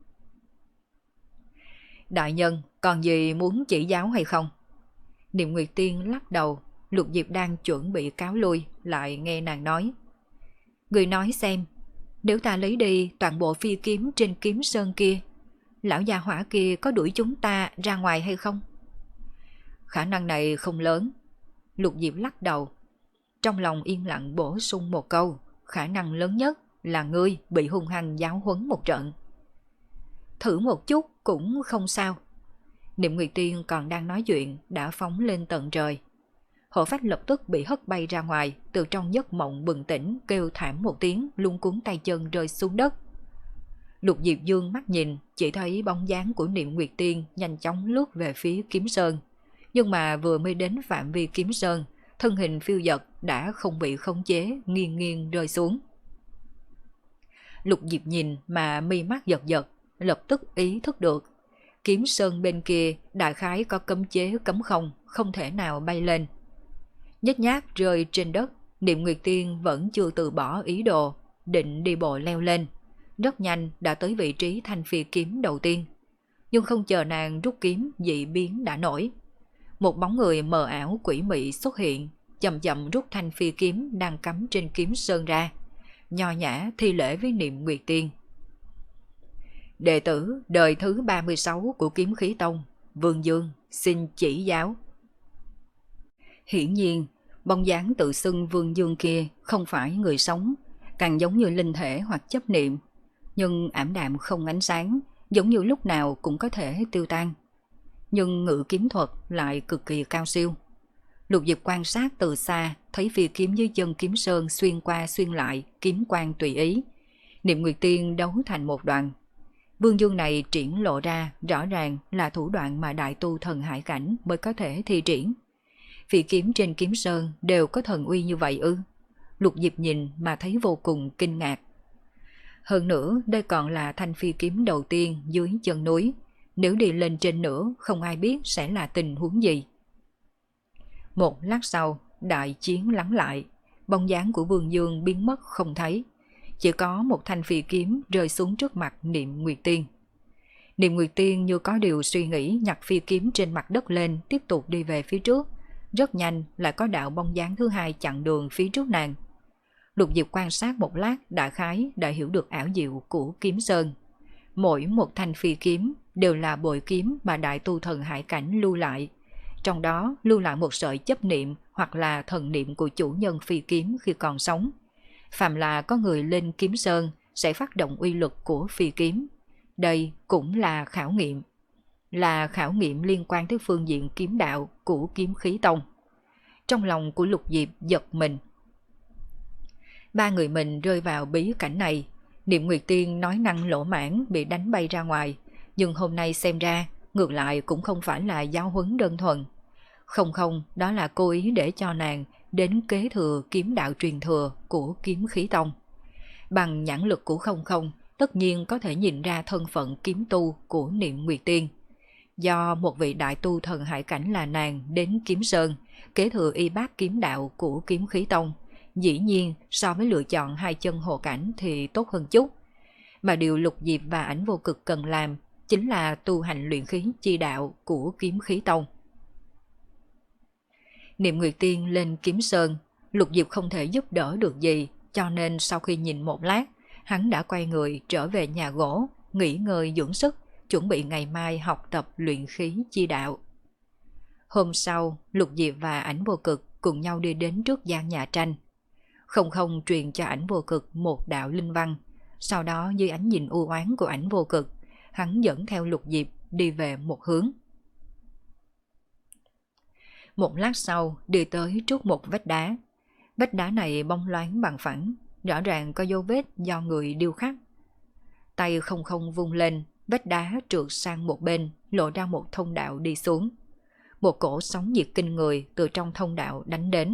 Đại nhân, còn gì muốn chỉ giáo hay không? Niệm Nguyệt Tiên lắc đầu. Lục Diệp đang chuẩn bị cáo lui, lại nghe nàng nói. Người nói xem, nếu ta lấy đi toàn bộ phi kiếm trên kiếm sơn kia, lão gia hỏa kia có đuổi chúng ta ra ngoài hay không? Khả năng này không lớn. Lục Diệp lắc đầu. Trong lòng yên lặng bổ sung một câu, khả năng lớn nhất là ngươi bị hung hăng giáo huấn một trận. Thử một chút cũng không sao. Niệm Nguyệt Tiên còn đang nói chuyện đã phóng lên tận trời. Hộ phách lập tức bị hất bay ra ngoài, từ trong giấc mộng bừng tỉnh kêu thảm một tiếng, luống cuống tay chân rơi xuống đất. Lục Diệp dương mắt nhìn, chỉ thấy bóng dáng của Niệm Nguyệt Tiên nhanh chóng lướt về phía kiếm sơn. Nhưng mà vừa mới đến phạm vi kiếm sơn, thân hình phiêu dật đã không bị khống chế, nghiêng nghiêng rơi xuống. Lục Diệp nhìn mà mi mắt giật giật, lập tức ý thức được. Kiếm sơn bên kia đại khái có cấm chế cấm không, không thể nào bay lên. Nhếch nhác rơi trên đất, Niệm Nguyệt Tiên vẫn chưa từ bỏ ý đồ, định đi bộ leo lên. Rất nhanh đã tới vị trí thanh phi kiếm đầu tiên. Nhưng không chờ nàng rút kiếm, dị biến đã nổi. Một bóng người mờ ảo quỷ mị xuất hiện, chậm chậm rút thanh phi kiếm đang cắm trên kiếm sơn ra, nho nhã thi lễ với Niệm Nguyệt Tiên. Đệ tử đời thứ ba mươi sáu của Kiếm Khí Tông, Vương Dương, xin chỉ giáo. Hiển nhiên, bóng dáng tự xưng Vương Dương kia không phải người sống, càng giống như linh thể hoặc chấp niệm, nhưng ảm đạm không ánh sáng, giống như lúc nào cũng có thể tiêu tan. Nhưng ngự kiếm thuật lại cực kỳ cao siêu. Lục Diệp quan sát từ xa, thấy phi kiếm dưới chân kiếm sơn xuyên qua xuyên lại, kiếm quang tùy ý. Niệm Nguyệt Tiên đấu thành một đoàn. Vương Dương này triển lộ ra rõ ràng là thủ đoạn mà đại tu thần hải cảnh mới có thể thi triển. Phi kiếm trên kiếm sơn đều có thần uy như vậy ư? Lục Diệp nhìn mà thấy vô cùng kinh ngạc. Hơn nữa đây còn là thanh phi kiếm đầu tiên dưới chân núi. Nếu đi lên trên nữa không ai biết sẽ là tình huống gì. Một lát sau, đại chiến lắng lại, bóng dáng của Vương Dương biến mất không thấy. Chỉ có một thanh phi kiếm rơi xuống trước mặt Niệm Nguyệt Tiên. Niệm Nguyệt Tiên như có điều suy nghĩ, nhặt phi kiếm trên mặt đất lên, tiếp tục đi về phía trước. Rất nhanh lại có đạo bóng dáng thứ hai chặn đường phía trước nàng. Lục Diệp quan sát một lát, đại khái đã hiểu được ảo diệu của kiếm sơn. Mỗi một thanh phi kiếm đều là bội kiếm mà đại tu thần hải cảnh lưu lại. Trong đó lưu lại một sợi chấp niệm hoặc là thần niệm của chủ nhân phi kiếm khi còn sống. Phàm là có người lên kiếm sơn sẽ phát động uy lực của phi kiếm. Đây cũng là khảo nghiệm. Là khảo nghiệm liên quan tới phương diện kiếm đạo của Kiếm Khí Tông. Trong lòng của Lục Diệp giật mình. Ba người mình rơi vào bí cảnh này. Niệm Nguyệt Tiên nói năng lỗ mãn bị đánh bay ra ngoài. Nhưng hôm nay xem ra ngược lại cũng không phải là giáo huấn đơn thuần. Không không, đó là cố ý để cho nàng đến kế thừa kiếm đạo truyền thừa của Kiếm Khí Tông. Bằng nhãn lực của không không, tất nhiên có thể nhìn ra thân phận kiếm tu của Niệm Nguyệt Tiên. Do một vị đại tu thần hải cảnh là nàng đến Kiếm Sơn, kế thừa y bát kiếm đạo của Kiếm Khí Tông, dĩ nhiên so với lựa chọn hai chân hộ cảnh thì tốt hơn chút. Mà điều Lục Diệp và Ảnh Vô Cực cần làm chính là tu hành luyện khí chi đạo của Kiếm Khí Tông. Niệm Nguyệt Tiên lên Kiếm Sơn, Lục Diệp không thể giúp đỡ được gì, cho nên sau khi nhìn một lát, hắn đã quay người trở về nhà gỗ, nghỉ ngơi dưỡng sức, chuẩn bị ngày mai học tập luyện khí chi đạo. Hôm sau, Lục Diệp và Ảnh Vô Cực cùng nhau đi đến trước gian nhà tranh. Không không truyền cho Ảnh Vô Cực một đạo linh văn, sau đó dưới ánh nhìn u oán của Ảnh Vô Cực, hắn dẫn theo Lục Diệp đi về một hướng. Một lát sau đi tới trước một vách đá. Vách đá này bóng loáng bằng phẳng, rõ ràng có dấu vết do người điêu khắc. Tay không không vung lên, vách đá trượt sang một bên, lộ ra một thông đạo đi xuống. một cổ sóng nhiệt kinh người từ trong thông đạo đánh đến.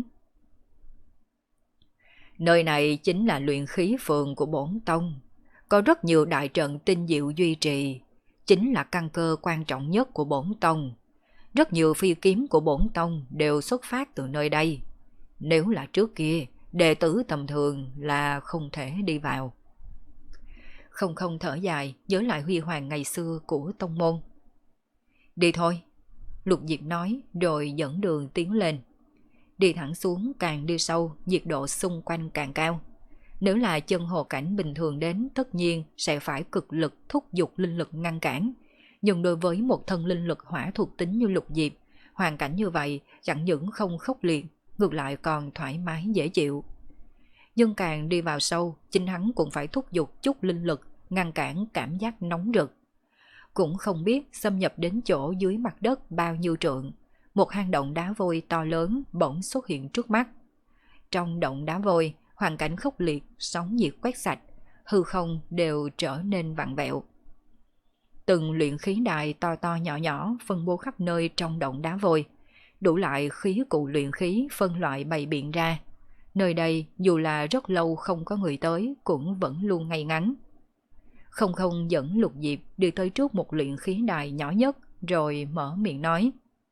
Nơi này chính là luyện khí phường của bổn tông, có rất nhiều đại trận tinh diệu duy trì, chính là căn cơ quan trọng nhất của bổn tông. Rất nhiều phi kiếm của bổn tông đều xuất phát từ nơi đây. Nếu là trước kia, đệ tử tầm thường là không thể đi vào. Không không thở dài, nhớ lại huy hoàng ngày xưa của tông môn. Đi thôi, Lục Diệp nói rồi dẫn đường tiến lên. Đi thẳng xuống càng đi sâu, nhiệt độ xung quanh càng cao. Nếu là chân hồ cảnh bình thường đến, tất nhiên sẽ phải cực lực thúc giục linh lực ngăn cản. Nhưng đối với một thân linh lực hỏa thuộc tính như Lục Diệp, hoàn cảnh như vậy chẳng những không khốc liệt, ngược lại còn thoải mái dễ chịu. Nhưng càng đi vào sâu, chính hắn cũng phải thúc giục chút linh lực, ngăn cản cảm giác nóng rực. Cũng không biết xâm nhập đến chỗ dưới mặt đất bao nhiêu trượng, một hang động đá vôi to lớn bỗng xuất hiện trước mắt. Trong động đá vôi, hoàn cảnh khốc liệt, sóng nhiệt quét sạch, hư không đều trở nên vặn vẹo. Từng luyện khí đài to to nhỏ nhỏ phân bố khắp nơi trong động đá vôi, đủ loại khí cụ luyện khí phân loại bày biện ra. Nơi đây dù là rất lâu không có người tới cũng vẫn luôn ngay ngắn. Không không dẫn Lục Diệp đi tới trước một luyện khí đài nhỏ nhất rồi mở miệng nói.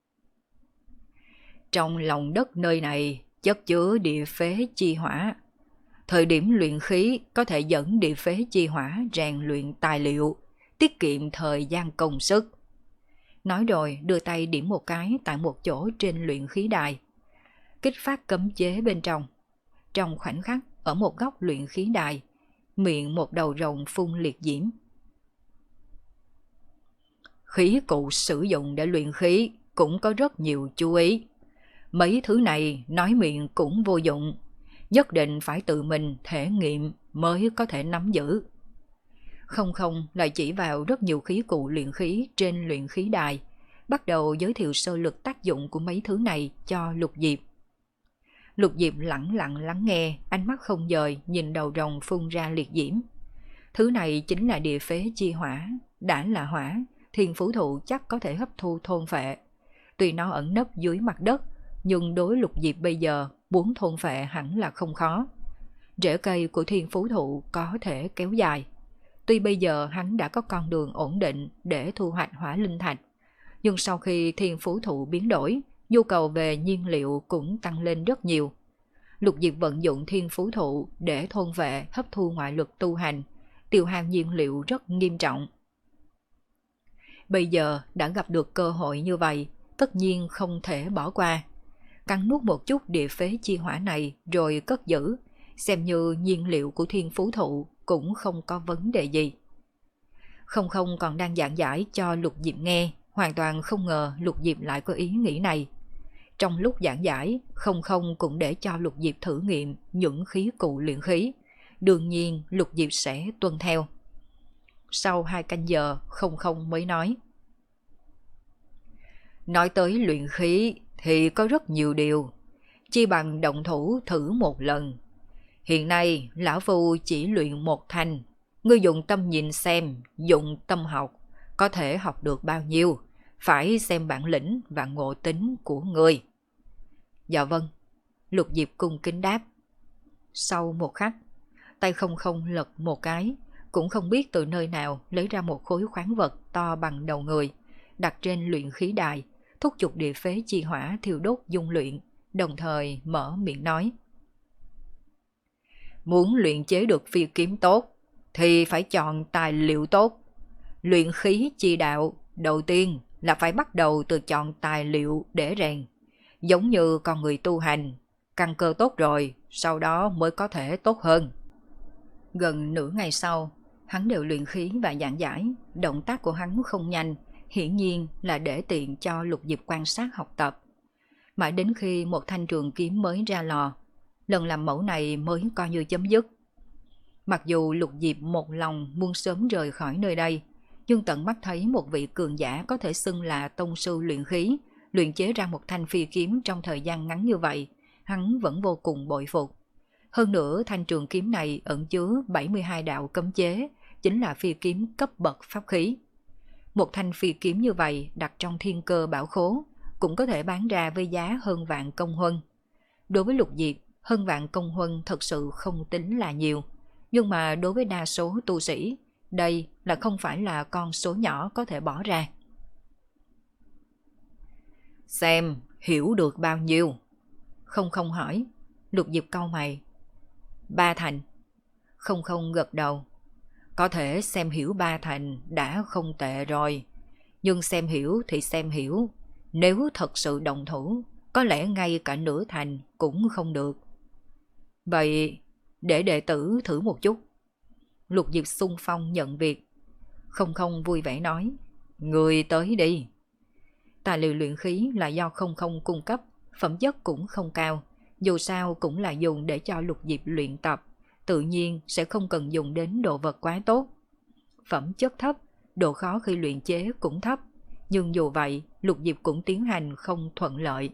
Trong lòng đất nơi này chất chứa địa phế chi hỏa. Thời điểm luyện khí có thể dẫn địa phế chi hỏa rèn luyện tài liệu, tiết kiệm thời gian công sức. Nói rồi đưa tay điểm một cái tại một chỗ trên luyện khí đài, kích phát cấm chế bên trong. Trong khoảnh khắc, ở một góc luyện khí đài, miệng một đầu rồng phun liệt diễm. Khí cụ sử dụng để luyện khí cũng có rất nhiều chú ý. Mấy thứ này nói miệng cũng vô dụng, nhất định phải tự mình thể nghiệm mới có thể nắm giữ. Không không lại chỉ vào rất nhiều khí cụ luyện khí trên luyện khí đài, bắt đầu giới thiệu sơ lược tác dụng của mấy thứ này cho Lục Diệp. Lục Diệp lặng lặng lắng nghe, ánh mắt không dời nhìn đầu rồng phun ra liệt diễm. Thứ này chính là địa phế chi hỏa, đã là hỏa, thiên phú thụ chắc có thể hấp thu thôn phệ. Tuy nó ẩn nấp dưới mặt đất, nhưng đối Lục Diệp bây giờ muốn thôn phệ hẳn là không khó. Rễ cây của thiên phú thụ có thể kéo dài. Tuy bây giờ hắn đã có con đường ổn định để thu hoạch hỏa linh thạch, nhưng sau khi thiên phú thụ biến đổi, nhu cầu về nhiên liệu cũng tăng lên rất nhiều. Lục Diệp vận dụng thiên phú thụ để thôn vệ hấp thu ngoại lực tu hành, tiêu hao nhiên liệu rất nghiêm trọng. Bây giờ đã gặp được cơ hội như vậy, tất nhiên không thể bỏ qua. Cắn nuốt một chút địa phế chi hỏa này rồi cất giữ, xem như nhiên liệu của thiên phú thụ cũng không có vấn đề gì. Không không còn đang giảng giải cho Lục Diệp nghe, hoàn toàn không ngờ Lục Diệp lại có ý nghĩ này. Trong lúc giảng giải, không không cũng để cho Lục Diệp thử nghiệm những khí cụ luyện khí. Đương nhiên Lục Diệp sẽ tuân theo. Sau hai canh giờ, không không mới nói. Nói tới luyện khí thì có rất nhiều điều, chi bằng động thủ thử một lần. Hiện nay lão phu chỉ luyện một thanh, ngươi dùng tâm nhìn xem, dùng tâm học, có thể học được bao nhiêu, phải xem bản lĩnh và ngộ tính của ngươi. Dạ vâng, Lục Diệp cung kính đáp. Sau một khắc, tay không không lật một cái, cũng không biết từ nơi nào lấy ra một khối khoáng vật to bằng đầu người, đặt trên luyện khí đài, thúc giục địa phế chi hỏa thiêu đốt dung luyện, đồng thời mở miệng nói. Muốn luyện chế được phi kiếm tốt, thì phải chọn tài liệu tốt. Luyện khí chi đạo, đầu tiên là phải bắt đầu từ chọn tài liệu để rèn. Giống như con người tu hành, căn cơ tốt rồi, sau đó mới có thể tốt hơn. Gần nửa ngày sau, hắn đều luyện khí và giảng giải, động tác của hắn không nhanh, hiển nhiên là để tiện cho Lục Diệp quan sát học tập. Mãi đến khi một thanh trường kiếm mới ra lò, lần làm mẫu này mới coi như chấm dứt. Mặc dù Lục Diệp một lòng muốn sớm rời khỏi nơi đây, nhưng tận mắt thấy một vị cường giả có thể xưng là tông sư luyện khí, luyện chế ra một thanh phi kiếm trong thời gian ngắn như vậy, hắn vẫn vô cùng bội phục. Hơn nữa thanh trường kiếm này ẩn chứa bảy mươi hai đạo cấm chế, chính là phi kiếm cấp bậc pháp khí. Một thanh phi kiếm như vậy đặt trong thiên cơ bảo khố, cũng có thể bán ra với giá hơn vạn công huân. Đối với Lục Diệp, hơn vạn công huân thật sự không tính là nhiều, nhưng mà đối với đa số tu sĩ, đây là không phải là con số nhỏ có thể bỏ ra. Xem hiểu được bao nhiêu? Không không hỏi. Lục Diệp cau mày. Ba thành. Không không gật đầu. Có thể xem hiểu ba thành đã không tệ rồi, nhưng xem hiểu thì xem hiểu, nếu thật sự động thủ, có lẽ ngay cả nửa thành cũng không được. Vậy để đệ tử thử một chút. Lục Diệp xung phong nhận việc. Không không vui vẻ nói, người tới đi. Tài liệu luyện khí là do không không cung cấp, phẩm chất cũng không cao, dù sao cũng là dùng để cho Lục Diệp luyện tập, tự nhiên sẽ không cần dùng đến đồ vật quá tốt. Phẩm chất thấp, độ khó khi luyện chế cũng thấp, nhưng dù vậy Lục Diệp cũng tiến hành không thuận lợi.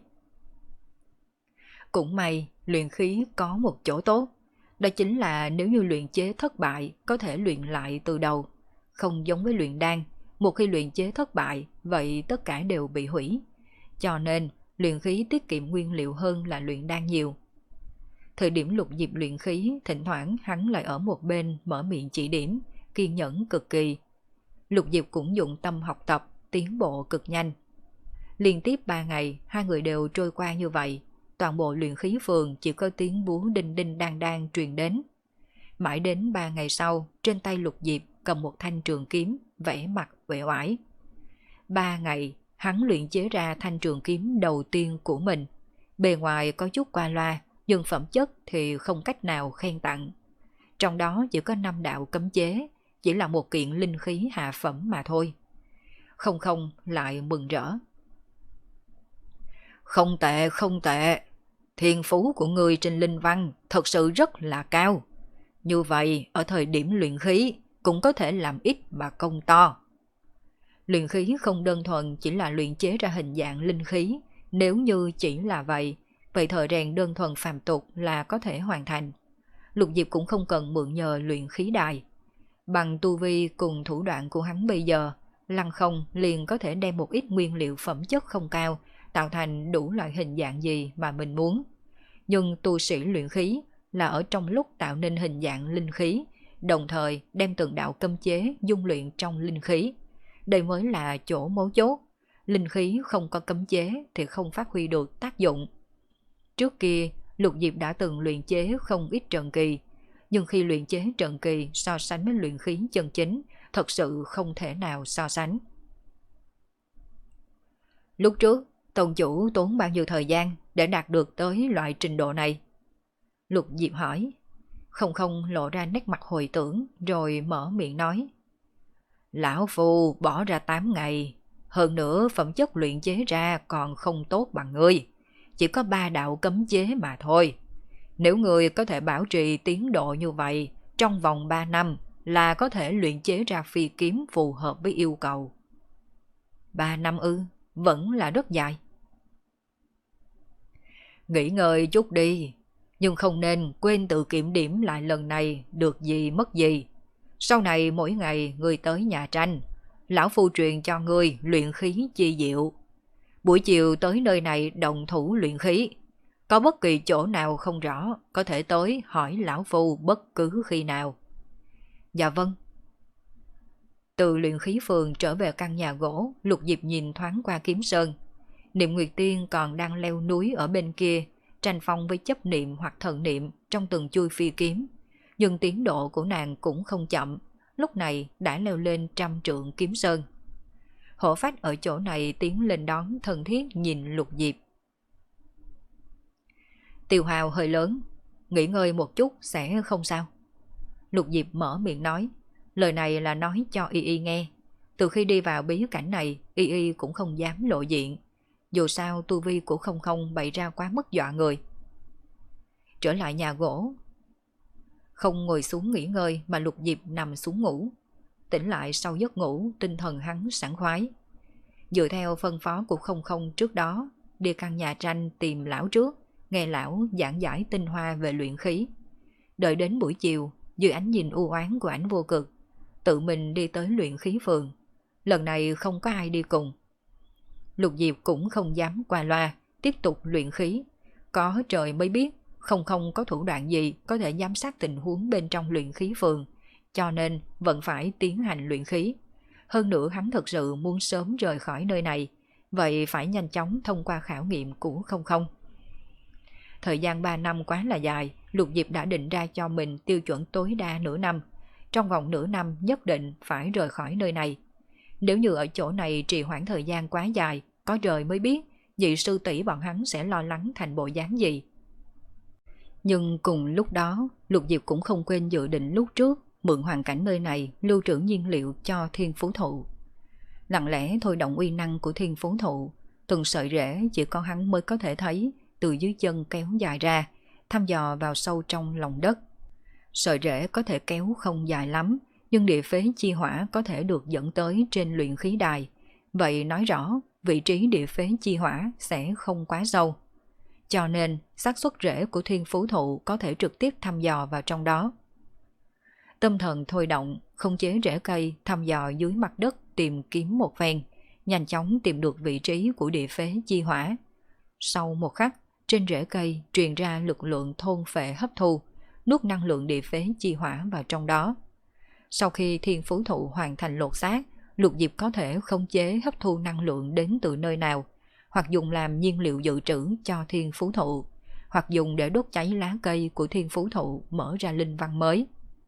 Cũng may luyện khí có một chỗ tốt, đó chính là nếu như luyện chế thất bại có thể luyện lại từ đầu, không giống với luyện đan, một khi luyện chế thất bại vậy tất cả đều bị hủy, cho nên luyện khí tiết kiệm nguyên liệu hơn là luyện đan nhiều. Thời điểm Lục Diệp luyện khí, thỉnh thoảng hắn lại ở một bên mở miệng chỉ điểm, kiên nhẫn cực kỳ. Lục Diệp cũng dụng tâm học tập, tiến bộ cực nhanh. Liên tiếp ba ngày, hai người đều trôi qua như vậy, toàn bộ luyện khí phường chỉ có tiếng búa đinh đinh đang đang truyền đến. Mãi đến ba ngày sau, trên tay Lục Diệp cầm một thanh trường kiếm, vẽ mặt uể oải. Ba ngày, hắn luyện chế ra thanh trường kiếm đầu tiên của mình. Bề ngoài có chút qua loa, nhưng phẩm chất thì không cách nào khen tặng. Trong đó chỉ có năm đạo cấm chế, chỉ là một kiện linh khí hạ phẩm mà thôi. Không không lại mừng rỡ. Không tệ, không tệ. Thiên phú của người trên linh văn thật sự rất là cao. Như vậy, ở thời điểm luyện khí cũng có thể làm ít mà công to. Luyện khí không đơn thuần chỉ là luyện chế ra hình dạng linh khí. Nếu như chỉ là vậy, vậy thời rèn đơn thuần phàm tục là có thể hoàn thành. Lục Diệp cũng không cần mượn nhờ luyện khí đài. Bằng tu vi cùng thủ đoạn của hắn bây giờ, lăng không liền có thể đem một ít nguyên liệu phẩm chất không cao, tạo thành đủ loại hình dạng gì mà mình muốn. Nhưng tu sĩ luyện khí là ở trong lúc tạo nên hình dạng linh khí, đồng thời đem từng đạo cấm chế dung luyện trong linh khí. Đây mới là chỗ mấu chốt. Linh khí không có cấm chế thì không phát huy được tác dụng. Trước kia, Lục Diệp đã từng luyện chế không ít trận kỳ, nhưng khi luyện chế trận kỳ so sánh với luyện khí chân chính, thật sự không thể nào so sánh. Lúc trước, Tôn chủ tốn bao nhiêu thời gian để đạt được tới loại trình độ này? Lục Diệp hỏi. Không không lộ ra nét mặt hồi tưởng rồi mở miệng nói. Lão Phu bỏ ra tám ngày, hơn nữa phẩm chất luyện chế ra còn không tốt bằng ngươi, chỉ có ba đạo cấm chế mà thôi. Nếu ngươi có thể bảo trì tiến độ như vậy, trong vòng ba năm là có thể luyện chế ra phi kiếm phù hợp với yêu cầu. Ba năm ư, vẫn là rất dài. Nghỉ ngơi chút đi, nhưng không nên quên tự kiểm điểm lại lần này được gì mất gì. Sau này mỗi ngày ngươi tới nhà tranh, lão phu truyền cho ngươi luyện khí chi diệu. Buổi chiều tới nơi này đồng thủ luyện khí. Có bất kỳ chỗ nào không rõ, có thể tới hỏi lão phu bất cứ khi nào. Dạ vâng. Từ luyện khí phường trở về căn nhà gỗ, Lục Diệp nhìn thoáng qua kiếm sơn. Niệm Nguyệt Tiên còn đang leo núi ở bên kia, tranh phong với chấp niệm hoặc thần niệm trong từng chui phi kiếm. Nhưng tiến độ của nàng cũng không chậm, lúc này đã leo lên trăm trượng kiếm sơn. Hổ Phách ở chỗ này tiến lên đón thân thiết nhìn Lục Diệp. Tiêu hào hơi lớn, nghỉ ngơi một chút sẽ không sao. Lục Diệp mở miệng nói, lời này là nói cho Y Y nghe. Từ khi đi vào bí cảnh này, Y Y cũng không dám lộ diện. Dù sao tu vi của không không bày ra quá mức dọa người. Trở lại nhà gỗ, không ngồi xuống nghỉ ngơi mà Lục Diệp nằm xuống ngủ. Tỉnh lại sau giấc ngủ, tinh thần hắn sảng khoái. Dựa theo phân phó của không không trước đó, đi căn nhà tranh tìm lão trước, nghe lão giảng giải tinh hoa về luyện khí. Đợi đến buổi chiều, dưới ánh nhìn u oán của ảnh vô cực, tự mình đi tới luyện khí phường. Lần này không có ai đi cùng. Lục Diệp cũng không dám qua loa, tiếp tục luyện khí. Có trời mới biết, không không có thủ đoạn gì có thể giám sát tình huống bên trong luyện khí phường, cho nên vẫn phải tiến hành luyện khí. Hơn nữa hắn thực sự muốn sớm rời khỏi nơi này, vậy phải nhanh chóng thông qua khảo nghiệm của không không. Thời gian ba năm quá là dài, Lục Diệp đã định ra cho mình tiêu chuẩn tối đa nửa năm. Trong vòng nửa năm nhất định phải rời khỏi nơi này. Nếu như ở chỗ này trì hoãn thời gian quá dài, có trời mới biết vị sư tỷ bọn hắn sẽ lo lắng thành bộ dáng gì. Nhưng cùng lúc đó, Lục Diệp cũng không quên dự định lúc trước mượn hoàn cảnh nơi này lưu trữ nhiên liệu cho thiên phú thụ. Lặng lẽ thôi động uy năng của thiên phú thụ, từng sợi rễ chỉ có hắn mới có thể thấy từ dưới chân kéo dài ra, thăm dò vào sâu trong lòng đất. Sợi rễ có thể kéo không dài lắm, nhưng địa phế chi hỏa có thể được dẫn tới trên luyện khí đài. Vậy nói rõ, vị trí địa phế chi hỏa sẽ không quá sâu. Cho nên, xác suất rễ của thiên phú thụ có thể trực tiếp thăm dò vào trong đó. Tâm thần thôi động, không chế rễ cây thăm dò dưới mặt đất tìm kiếm một phen, nhanh chóng tìm được vị trí của địa phế chi hỏa. Sau một khắc, trên rễ cây truyền ra lực lượng thôn phệ hấp thu, nuốt năng lượng địa phế chi hỏa vào trong đó. Sau khi thiên phú thụ hoàn thành lột xác, Lục Diệp có thể khống chế hấp thu năng lượng đến từ nơi nào, hoặc dùng làm nhiên liệu dự trữ cho thiên phú thụ, hoặc dùng để đốt cháy lá cây của thiên phú thụ mở ra linh văn mới.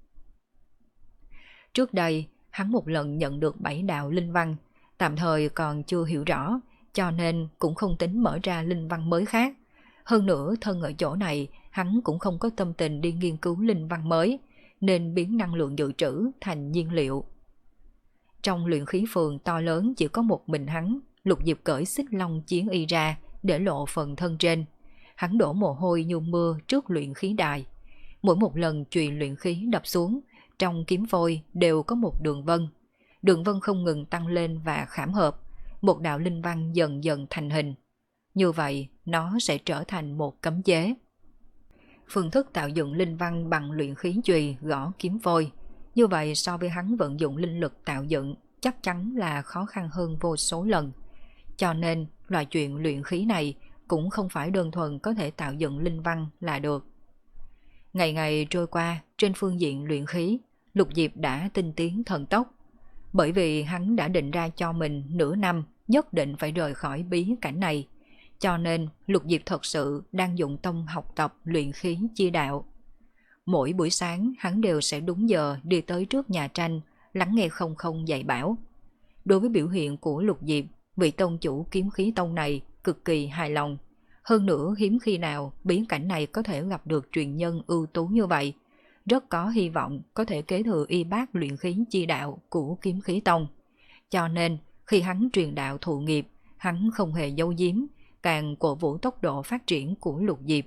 Trước đây, hắn một lần nhận được bảy đạo linh văn, tạm thời còn chưa hiểu rõ, cho nên cũng không tính mở ra linh văn mới khác. Hơn nữa, thân ở chỗ này, hắn cũng không có tâm tình đi nghiên cứu linh văn mới, nên biến năng lượng dự trữ thành nhiên liệu. Trong luyện khí phường to lớn chỉ có một mình hắn, Lục Diệp cởi xích long chiến y ra để lộ phần thân trên. Hắn đổ mồ hôi như mưa trước luyện khí đài. Mỗi một lần chuyền luyện khí đập xuống, trong kiếm phôi đều có một đường vân. Đường vân không ngừng tăng lên và khảm hợp, một đạo linh văn dần dần thành hình. Như vậy, nó sẽ trở thành một cấm chế. Phương thức tạo dựng linh văn bằng luyện khí chùy gõ kiếm phôi. Như vậy so với hắn vận dụng linh lực tạo dựng chắc chắn là khó khăn hơn vô số lần. Cho nên loại chuyện luyện khí này cũng không phải đơn thuần có thể tạo dựng linh văn là được. Ngày ngày trôi qua, trên phương diện luyện khí, Lục Diệp đã tinh tiến thần tốc. Bởi vì hắn đã định ra cho mình nửa năm nhất định phải rời khỏi bí cảnh này. Cho nên Lục Diệp thật sự đang dụng tâm học tập luyện khí chi đạo. Mỗi buổi sáng hắn đều sẽ đúng giờ đi tới trước nhà tranh, lắng nghe không không dạy bảo. Đối với biểu hiện của Lục Diệp, vị tông chủ kiếm khí tông này cực kỳ hài lòng. Hơn nữa hiếm khi nào bí cảnh này có thể gặp được truyền nhân ưu tú như vậy. Rất có hy vọng có thể kế thừa y bát luyện khí chi đạo của kiếm khí tông. Cho nên khi hắn truyền đạo thụ nghiệp, hắn không hề giấu giếm, càng cổ vũ tốc độ phát triển của Lục Diệp.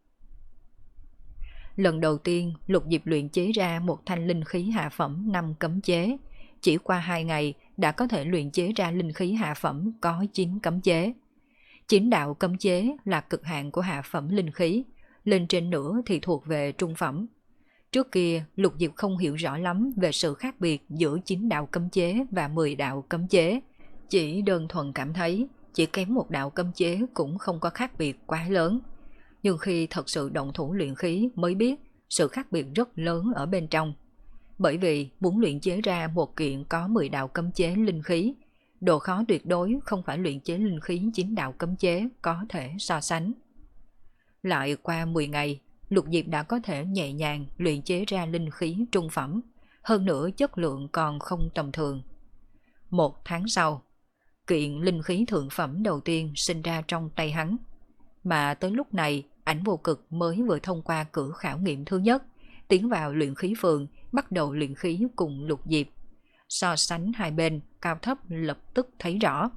Lần đầu tiên, Lục Diệp luyện chế ra một thanh linh khí hạ phẩm năm cấm chế. Chỉ qua hai ngày đã có thể luyện chế ra linh khí hạ phẩm có chín cấm chế. Chín đạo cấm chế là cực hạn của hạ phẩm linh khí, lên trên nữa thì thuộc về trung phẩm. Trước kia, Lục Diệp không hiểu rõ lắm về sự khác biệt giữa chín đạo cấm chế và mười đạo cấm chế. Chỉ đơn thuần cảm thấy chỉ kém một đạo cấm chế cũng không có khác biệt quá lớn. Nhưng khi thật sự động thủ luyện khí mới biết sự khác biệt rất lớn ở bên trong. Bởi vì muốn luyện chế ra một kiện có mười đạo cấm chế linh khí, độ khó tuyệt đối không phải luyện chế linh khí chín đạo cấm chế có thể so sánh. Lại qua mười ngày, Lục Diệp đã có thể nhẹ nhàng luyện chế ra linh khí trung phẩm, hơn nữa chất lượng còn không tầm thường. Một tháng sau, kiện linh khí thượng phẩm đầu tiên sinh ra trong tay hắn. Mà tới lúc này, Ảnh Vô Cực mới vừa thông qua cửa khảo nghiệm thứ nhất, tiến vào luyện khí phường, bắt đầu luyện khí cùng Lục Diệp. So sánh hai bên, cao thấp lập tức thấy rõ.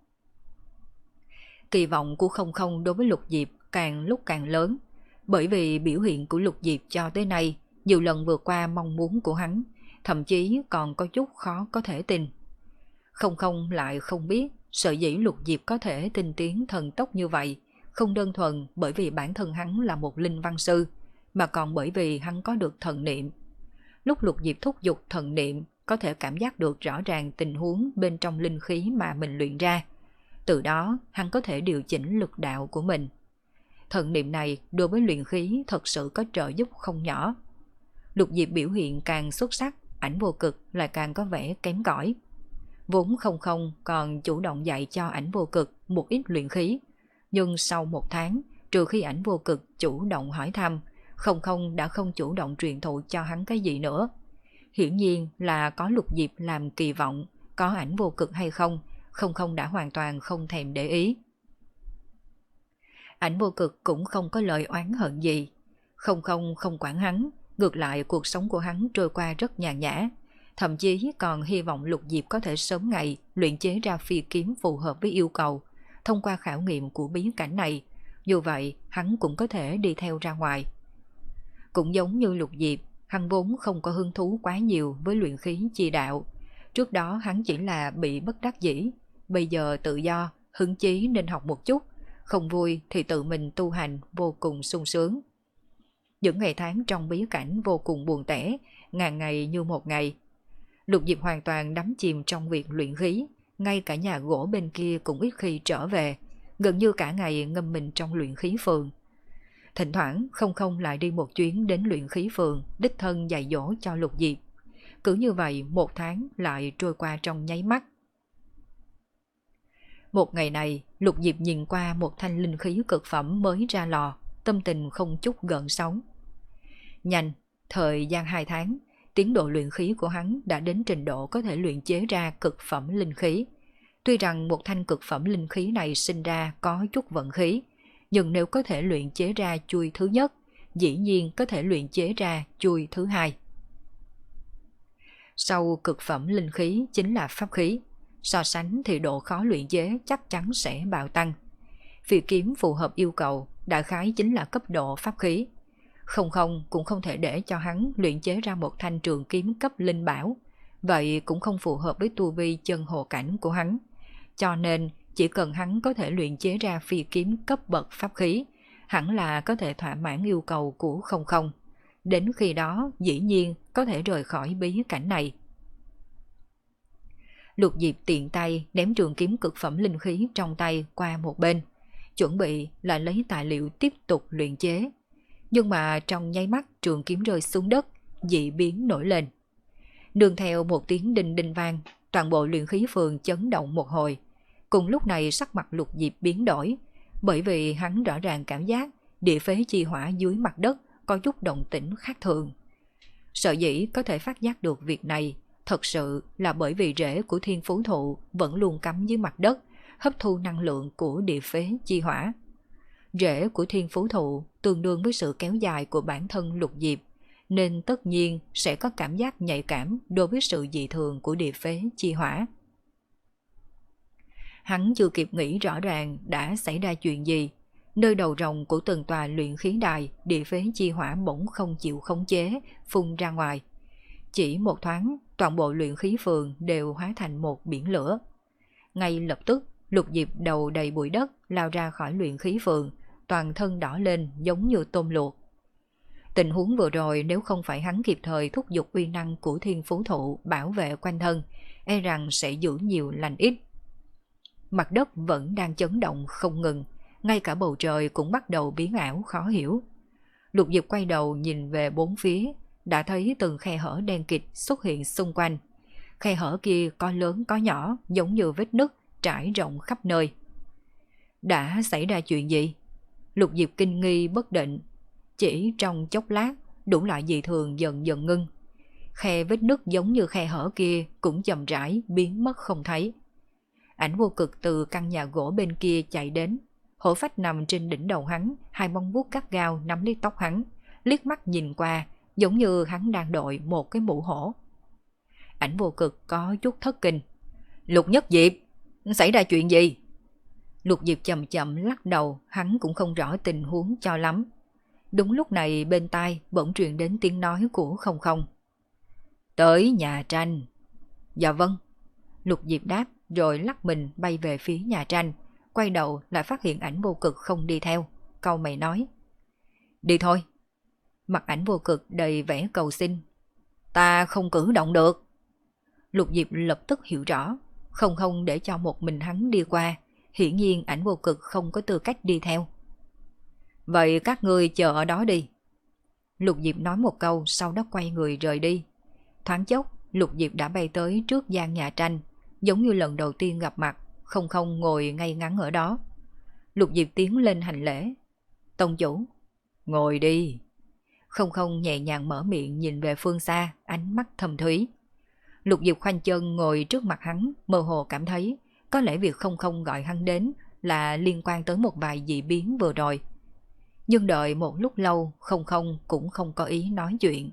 Kỳ vọng của không không đối với Lục Diệp càng lúc càng lớn, bởi vì biểu hiện của Lục Diệp cho tới nay nhiều lần vượt qua mong muốn của hắn, thậm chí còn có chút khó có thể tin. Không không lại không biết sở dĩ Lục Diệp có thể tinh tiến thần tốc như vậy, không đơn thuần bởi vì bản thân hắn là một linh văn sư, mà còn bởi vì hắn có được thần niệm. Lúc Lục Diệp thúc giục thần niệm, có thể cảm giác được rõ ràng tình huống bên trong linh khí mà mình luyện ra. Từ đó hắn có thể điều chỉnh lực đạo của mình. Thần niệm này đối với luyện khí thật sự có trợ giúp không nhỏ. Lục Diệp biểu hiện càng xuất sắc, Ảnh Vô Cực lại càng có vẻ kém cỏi. Vốn không không còn chủ động dạy cho Ảnh Vô Cực một ít luyện khí, nhưng sau một tháng, trừ khi Ảnh Vô Cực chủ động hỏi thăm, không không đã không chủ động truyền thụ cho hắn cái gì nữa. Hiển nhiên là có Lục Diệp làm kỳ vọng, có Ảnh Vô Cực hay không, không không đã hoàn toàn không thèm để ý. Ảnh Vô Cực cũng không có lời oán hận gì, không không không quản hắn, ngược lại cuộc sống của hắn trôi qua rất nhàn nhã, thậm chí còn hy vọng Lục Diệp có thể sớm ngày luyện chế ra phi kiếm phù hợp với yêu cầu. Thông qua khảo nghiệm của bí cảnh này, dù vậy hắn cũng có thể đi theo ra ngoài. Cũng giống như Lục Diệp, hắn vốn không có hứng thú quá nhiều với luyện khí chi đạo. Trước đó hắn chỉ là bị bất đắc dĩ, bây giờ tự do, hứng chí nên học một chút, không vui thì tự mình tu hành vô cùng sung sướng. Những ngày tháng trong bí cảnh vô cùng buồn tẻ, ngàn ngày như một ngày. Lục Diệp hoàn toàn đắm chìm trong việc luyện khí, ngay cả nhà gỗ bên kia cũng ít khi trở về, gần như cả ngày ngâm mình trong luyện khí phường. Thỉnh thoảng không không lại đi một chuyến đến luyện khí phường, đích thân dạy dỗ cho Lục Diệp. Cứ như vậy một tháng lại trôi qua trong nháy mắt. Một ngày này, Lục Diệp nhìn qua một thanh linh khí cực phẩm mới ra lò, tâm tình không chút gợn sóng. Nhanh, thời gian hai tháng, tiến độ luyện khí của hắn đã đến trình độ có thể luyện chế ra cực phẩm linh khí. Tuy rằng một thanh cực phẩm linh khí này sinh ra có chút vận khí, nhưng nếu có thể luyện chế ra chui thứ nhất, dĩ nhiên có thể luyện chế ra chui thứ hai. Sau cực phẩm linh khí chính là pháp khí, so sánh thì độ khó luyện chế chắc chắn sẽ bạo tăng. Phi kiếm phù hợp yêu cầu đại khái chính là cấp độ pháp khí. Không không cũng không thể để cho hắn luyện chế ra một thanh trường kiếm cấp linh bảo, vậy cũng không phù hợp với tu vi chân hồ cảnh của hắn. Cho nên chỉ cần hắn có thể luyện chế ra phi kiếm cấp bậc pháp khí, hẳn là có thể thỏa mãn yêu cầu của không không. Đến khi đó dĩ nhiên có thể rời khỏi bí cảnh này. Lục Diệp tiện tay ném trường kiếm cực phẩm linh khí trong tay qua một bên, chuẩn bị lại lấy tài liệu tiếp tục luyện chế. Nhưng mà trong nháy mắt trường kiếm rơi xuống đất, dị biến nổi lên. Nương theo một tiếng đinh đinh vang, toàn bộ luyện khí phường chấn động một hồi. Cùng lúc này sắc mặt Lục Diệp biến đổi, bởi vì hắn rõ ràng cảm giác địa phế chi hỏa dưới mặt đất có chút động tĩnh khác thường. Sở dĩ có thể phát giác được việc này, thật sự là bởi vì rễ của thiên phú thụ vẫn luôn cắm dưới mặt đất, hấp thu năng lượng của địa phế chi hỏa. Rễ của thiên phú thụ tương đương với sự kéo dài của bản thân Lục Diệp, nên tất nhiên sẽ có cảm giác nhạy cảm đối với sự dị thường của địa phế chi hỏa. Hắn chưa kịp nghĩ rõ ràng đã xảy ra chuyện gì, nơi đầu rồng của từng tòa luyện khí đài, địa phế chi hỏa bỗng không chịu khống chế, phun ra ngoài. Chỉ một thoáng, toàn bộ luyện khí phường đều hóa thành một biển lửa. Ngay lập tức, Lục Diệp đầu đầy bụi đất lao ra khỏi luyện khí phường, toàn thân đỏ lên giống như tôm luộc. Tình huống vừa rồi nếu không phải hắn kịp thời thúc giục uy năng của thiên phú thụ bảo vệ quanh thân, e rằng sẽ giữ nhiều lành ít. Mặt đất vẫn đang chấn động không ngừng, ngay cả bầu trời cũng bắt đầu biến ảo khó hiểu. Lục Diệp quay đầu nhìn về bốn phía, đã thấy từng khe hở đen kịt xuất hiện xung quanh. Khe hở kia có lớn có nhỏ, giống như vết nứt trải rộng khắp nơi. Đã xảy ra chuyện gì? Lục Diệp kinh nghi bất định. Chỉ trong chốc lát, đủ loại dị thường dần dần ngưng. Khe vết nứt giống như khe hở kia cũng chậm rãi biến mất không thấy. Ảnh Vô Cực từ căn nhà gỗ bên kia chạy đến. Hổ phách nằm trên đỉnh đầu hắn, hai móng vuốt cắt gao nắm lấy tóc hắn, liếc mắt nhìn qua, giống như hắn đang đội một cái mũ hổ. Ảnh Vô Cực có chút thất kinh. Lục Nhất Diệp, xảy ra chuyện gì? Lục Diệp chậm chậm lắc đầu, hắn cũng không rõ tình huống cho lắm. Đúng lúc này bên tai bỗng truyền đến tiếng nói của không không. Tới nhà tranh. Dạ vâng. Lục Diệp đáp rồi lắc mình bay về phía nhà tranh, quay đầu lại phát hiện Ảnh Vô Cực không đi theo, cau mày nói. Đi thôi. Mặt Ảnh Vô Cực đầy vẻ cầu xin. Ta không cử động được. Lục Diệp lập tức hiểu rõ, không không để cho một mình hắn đi qua, hiển nhiên Ảnh Vô Cực không có tư cách đi theo. Vậy các ngươi chờ ở đó đi. Lục Diệp nói một câu, sau đó quay người rời đi. Thoáng chốc, Lục Diệp đã bay tới trước gian nhà tranh, giống như lần đầu tiên gặp mặt, không không ngồi ngay ngắn ở đó. Lục Diệp tiến lên hành lễ. Tông chủ, ngồi đi. Không không nhẹ nhàng mở miệng nhìn về phương xa, ánh mắt thầm thúy. Lục Diệp khoanh chân ngồi trước mặt hắn, mơ hồ cảm thấy có lẽ việc không không gọi hắn đến là liên quan tới một vài dị biến vừa rồi. Nhưng đợi một lúc lâu, không không cũng không có ý nói chuyện.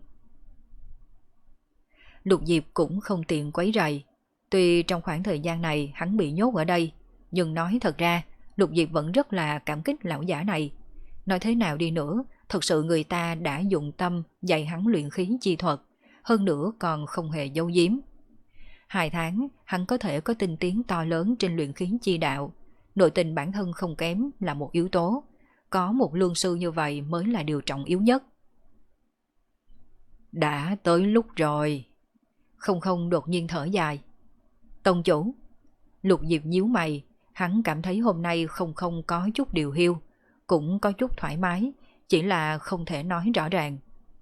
Lục Diệp cũng không tiện quấy rầy. Tuy trong khoảng thời gian này hắn bị nhốt ở đây, nhưng nói thật ra, Lục Diệp vẫn rất là cảm kích lão giả này. Nói thế nào đi nữa, thật sự người ta đã dụng tâm dạy hắn luyện khí chi thuật, hơn nữa còn không hề giấu giếm. Hai tháng, hắn có thể có tinh tiến to lớn trên luyện khí chi đạo. Nội tình bản thân không kém là một yếu tố. Có một lương sư như vậy mới là điều trọng yếu nhất. Đã tới lúc rồi. Không không đột nhiên thở dài. Tông chủ. Lục Diệp nhíu mày, hắn cảm thấy hôm nay không không có chút điều hiu, cũng có chút thoải mái, chỉ là không thể nói rõ ràng.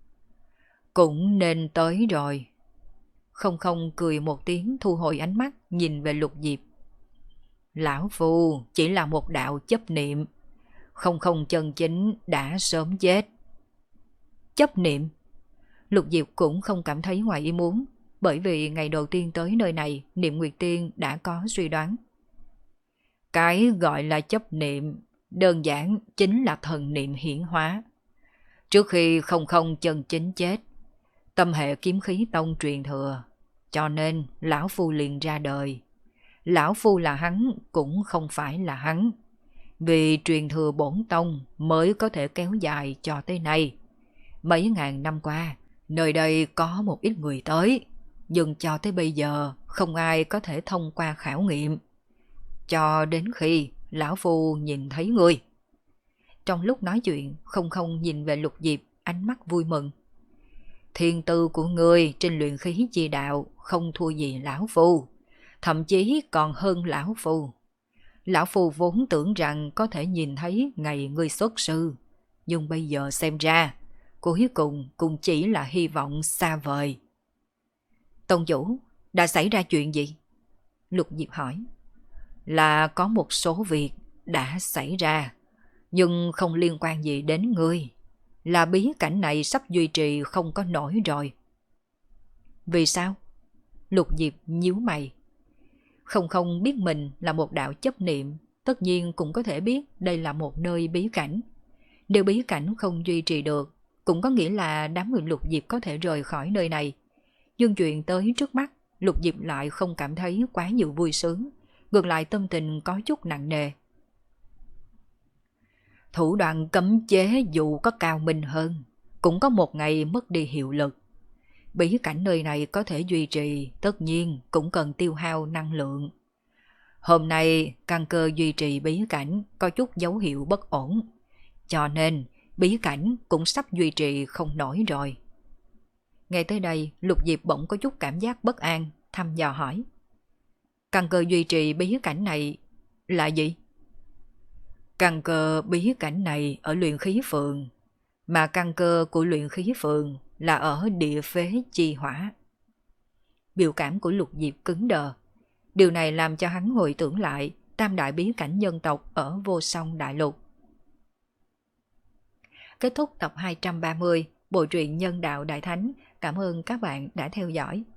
Cũng nên tới rồi. Không không cười một tiếng, thu hồi ánh mắt nhìn về Lục Diệp. Lão Phu chỉ là một đạo chấp niệm, không không chân chính đã sớm chết. Chấp niệm? Lục Diệp cũng không cảm thấy ngoài ý muốn, bởi vì ngày đầu tiên tới nơi này, Niệm Nguyệt Tiên đã có suy đoán. Cái gọi là chấp niệm đơn giản chính là thần niệm hiển hóa. Trước khi không không chân chính chết, tâm hệ kiếm khí tông truyền thừa, cho nên lão phu liền ra đời. Lão phu là hắn cũng không phải là hắn, vì truyền thừa bổn tông mới có thể kéo dài cho tới nay. Mấy ngàn năm qua, nơi đây có một ít người tới, nhưng cho tới bây giờ không ai có thể thông qua khảo nghiệm. Cho đến khi lão phu nhìn thấy ngươi. Trong lúc nói chuyện, không không nhìn về Lục Diệp, ánh mắt vui mừng. Thiên tư của ngươi trên luyện khí chi đạo không thua gì lão phu, thậm chí còn hơn lão phu. Lão phu vốn tưởng rằng có thể nhìn thấy ngày ngươi xuất sư, nhưng bây giờ xem ra, cuối cùng cũng chỉ là hy vọng xa vời. Tông chủ, đã xảy ra chuyện gì? Lục Diệp hỏi. Là có một số việc đã xảy ra, nhưng không liên quan gì đến ngươi. Là bí cảnh này sắp duy trì không có nổi rồi. Vì sao? Lục Diệp nhíu mày. Không không biết mình là một đạo chấp niệm, tất nhiên cũng có thể biết đây là một nơi bí cảnh. Nếu bí cảnh không duy trì được, cũng có nghĩa là đám người Lục Diệp có thể rời khỏi nơi này. Nhưng chuyện tới trước mắt, Lục Diệp lại không cảm thấy quá nhiều vui sướng, ngược lại tâm tình có chút nặng nề. Thủ đoạn cấm chế dù có cao minh hơn, cũng có một ngày mất đi hiệu lực. Bí cảnh nơi này có thể duy trì, tất nhiên cũng cần tiêu hao năng lượng. Hôm nay căn cơ duy trì bí cảnh có chút dấu hiệu bất ổn, cho nên bí cảnh cũng sắp duy trì không nổi rồi. Nghe tới đây, Lục Diệp bỗng có chút cảm giác bất an, thăm dò hỏi. Căn cơ duy trì bí cảnh này là gì? Căn cơ bí cảnh này ở luyện khí phường, mà căn cơ của luyện khí phường là ở địa phế chi hỏa. Biểu cảm của Lục Diệp cứng đờ. Điều này làm cho hắn hồi tưởng lại tam đại bí cảnh nhân tộc ở Vô Song Đại Lục. Kết thúc tập hai trăm ba mươi, bộ truyện Nhân Đạo Đại Thánh. Cảm ơn các bạn đã theo dõi.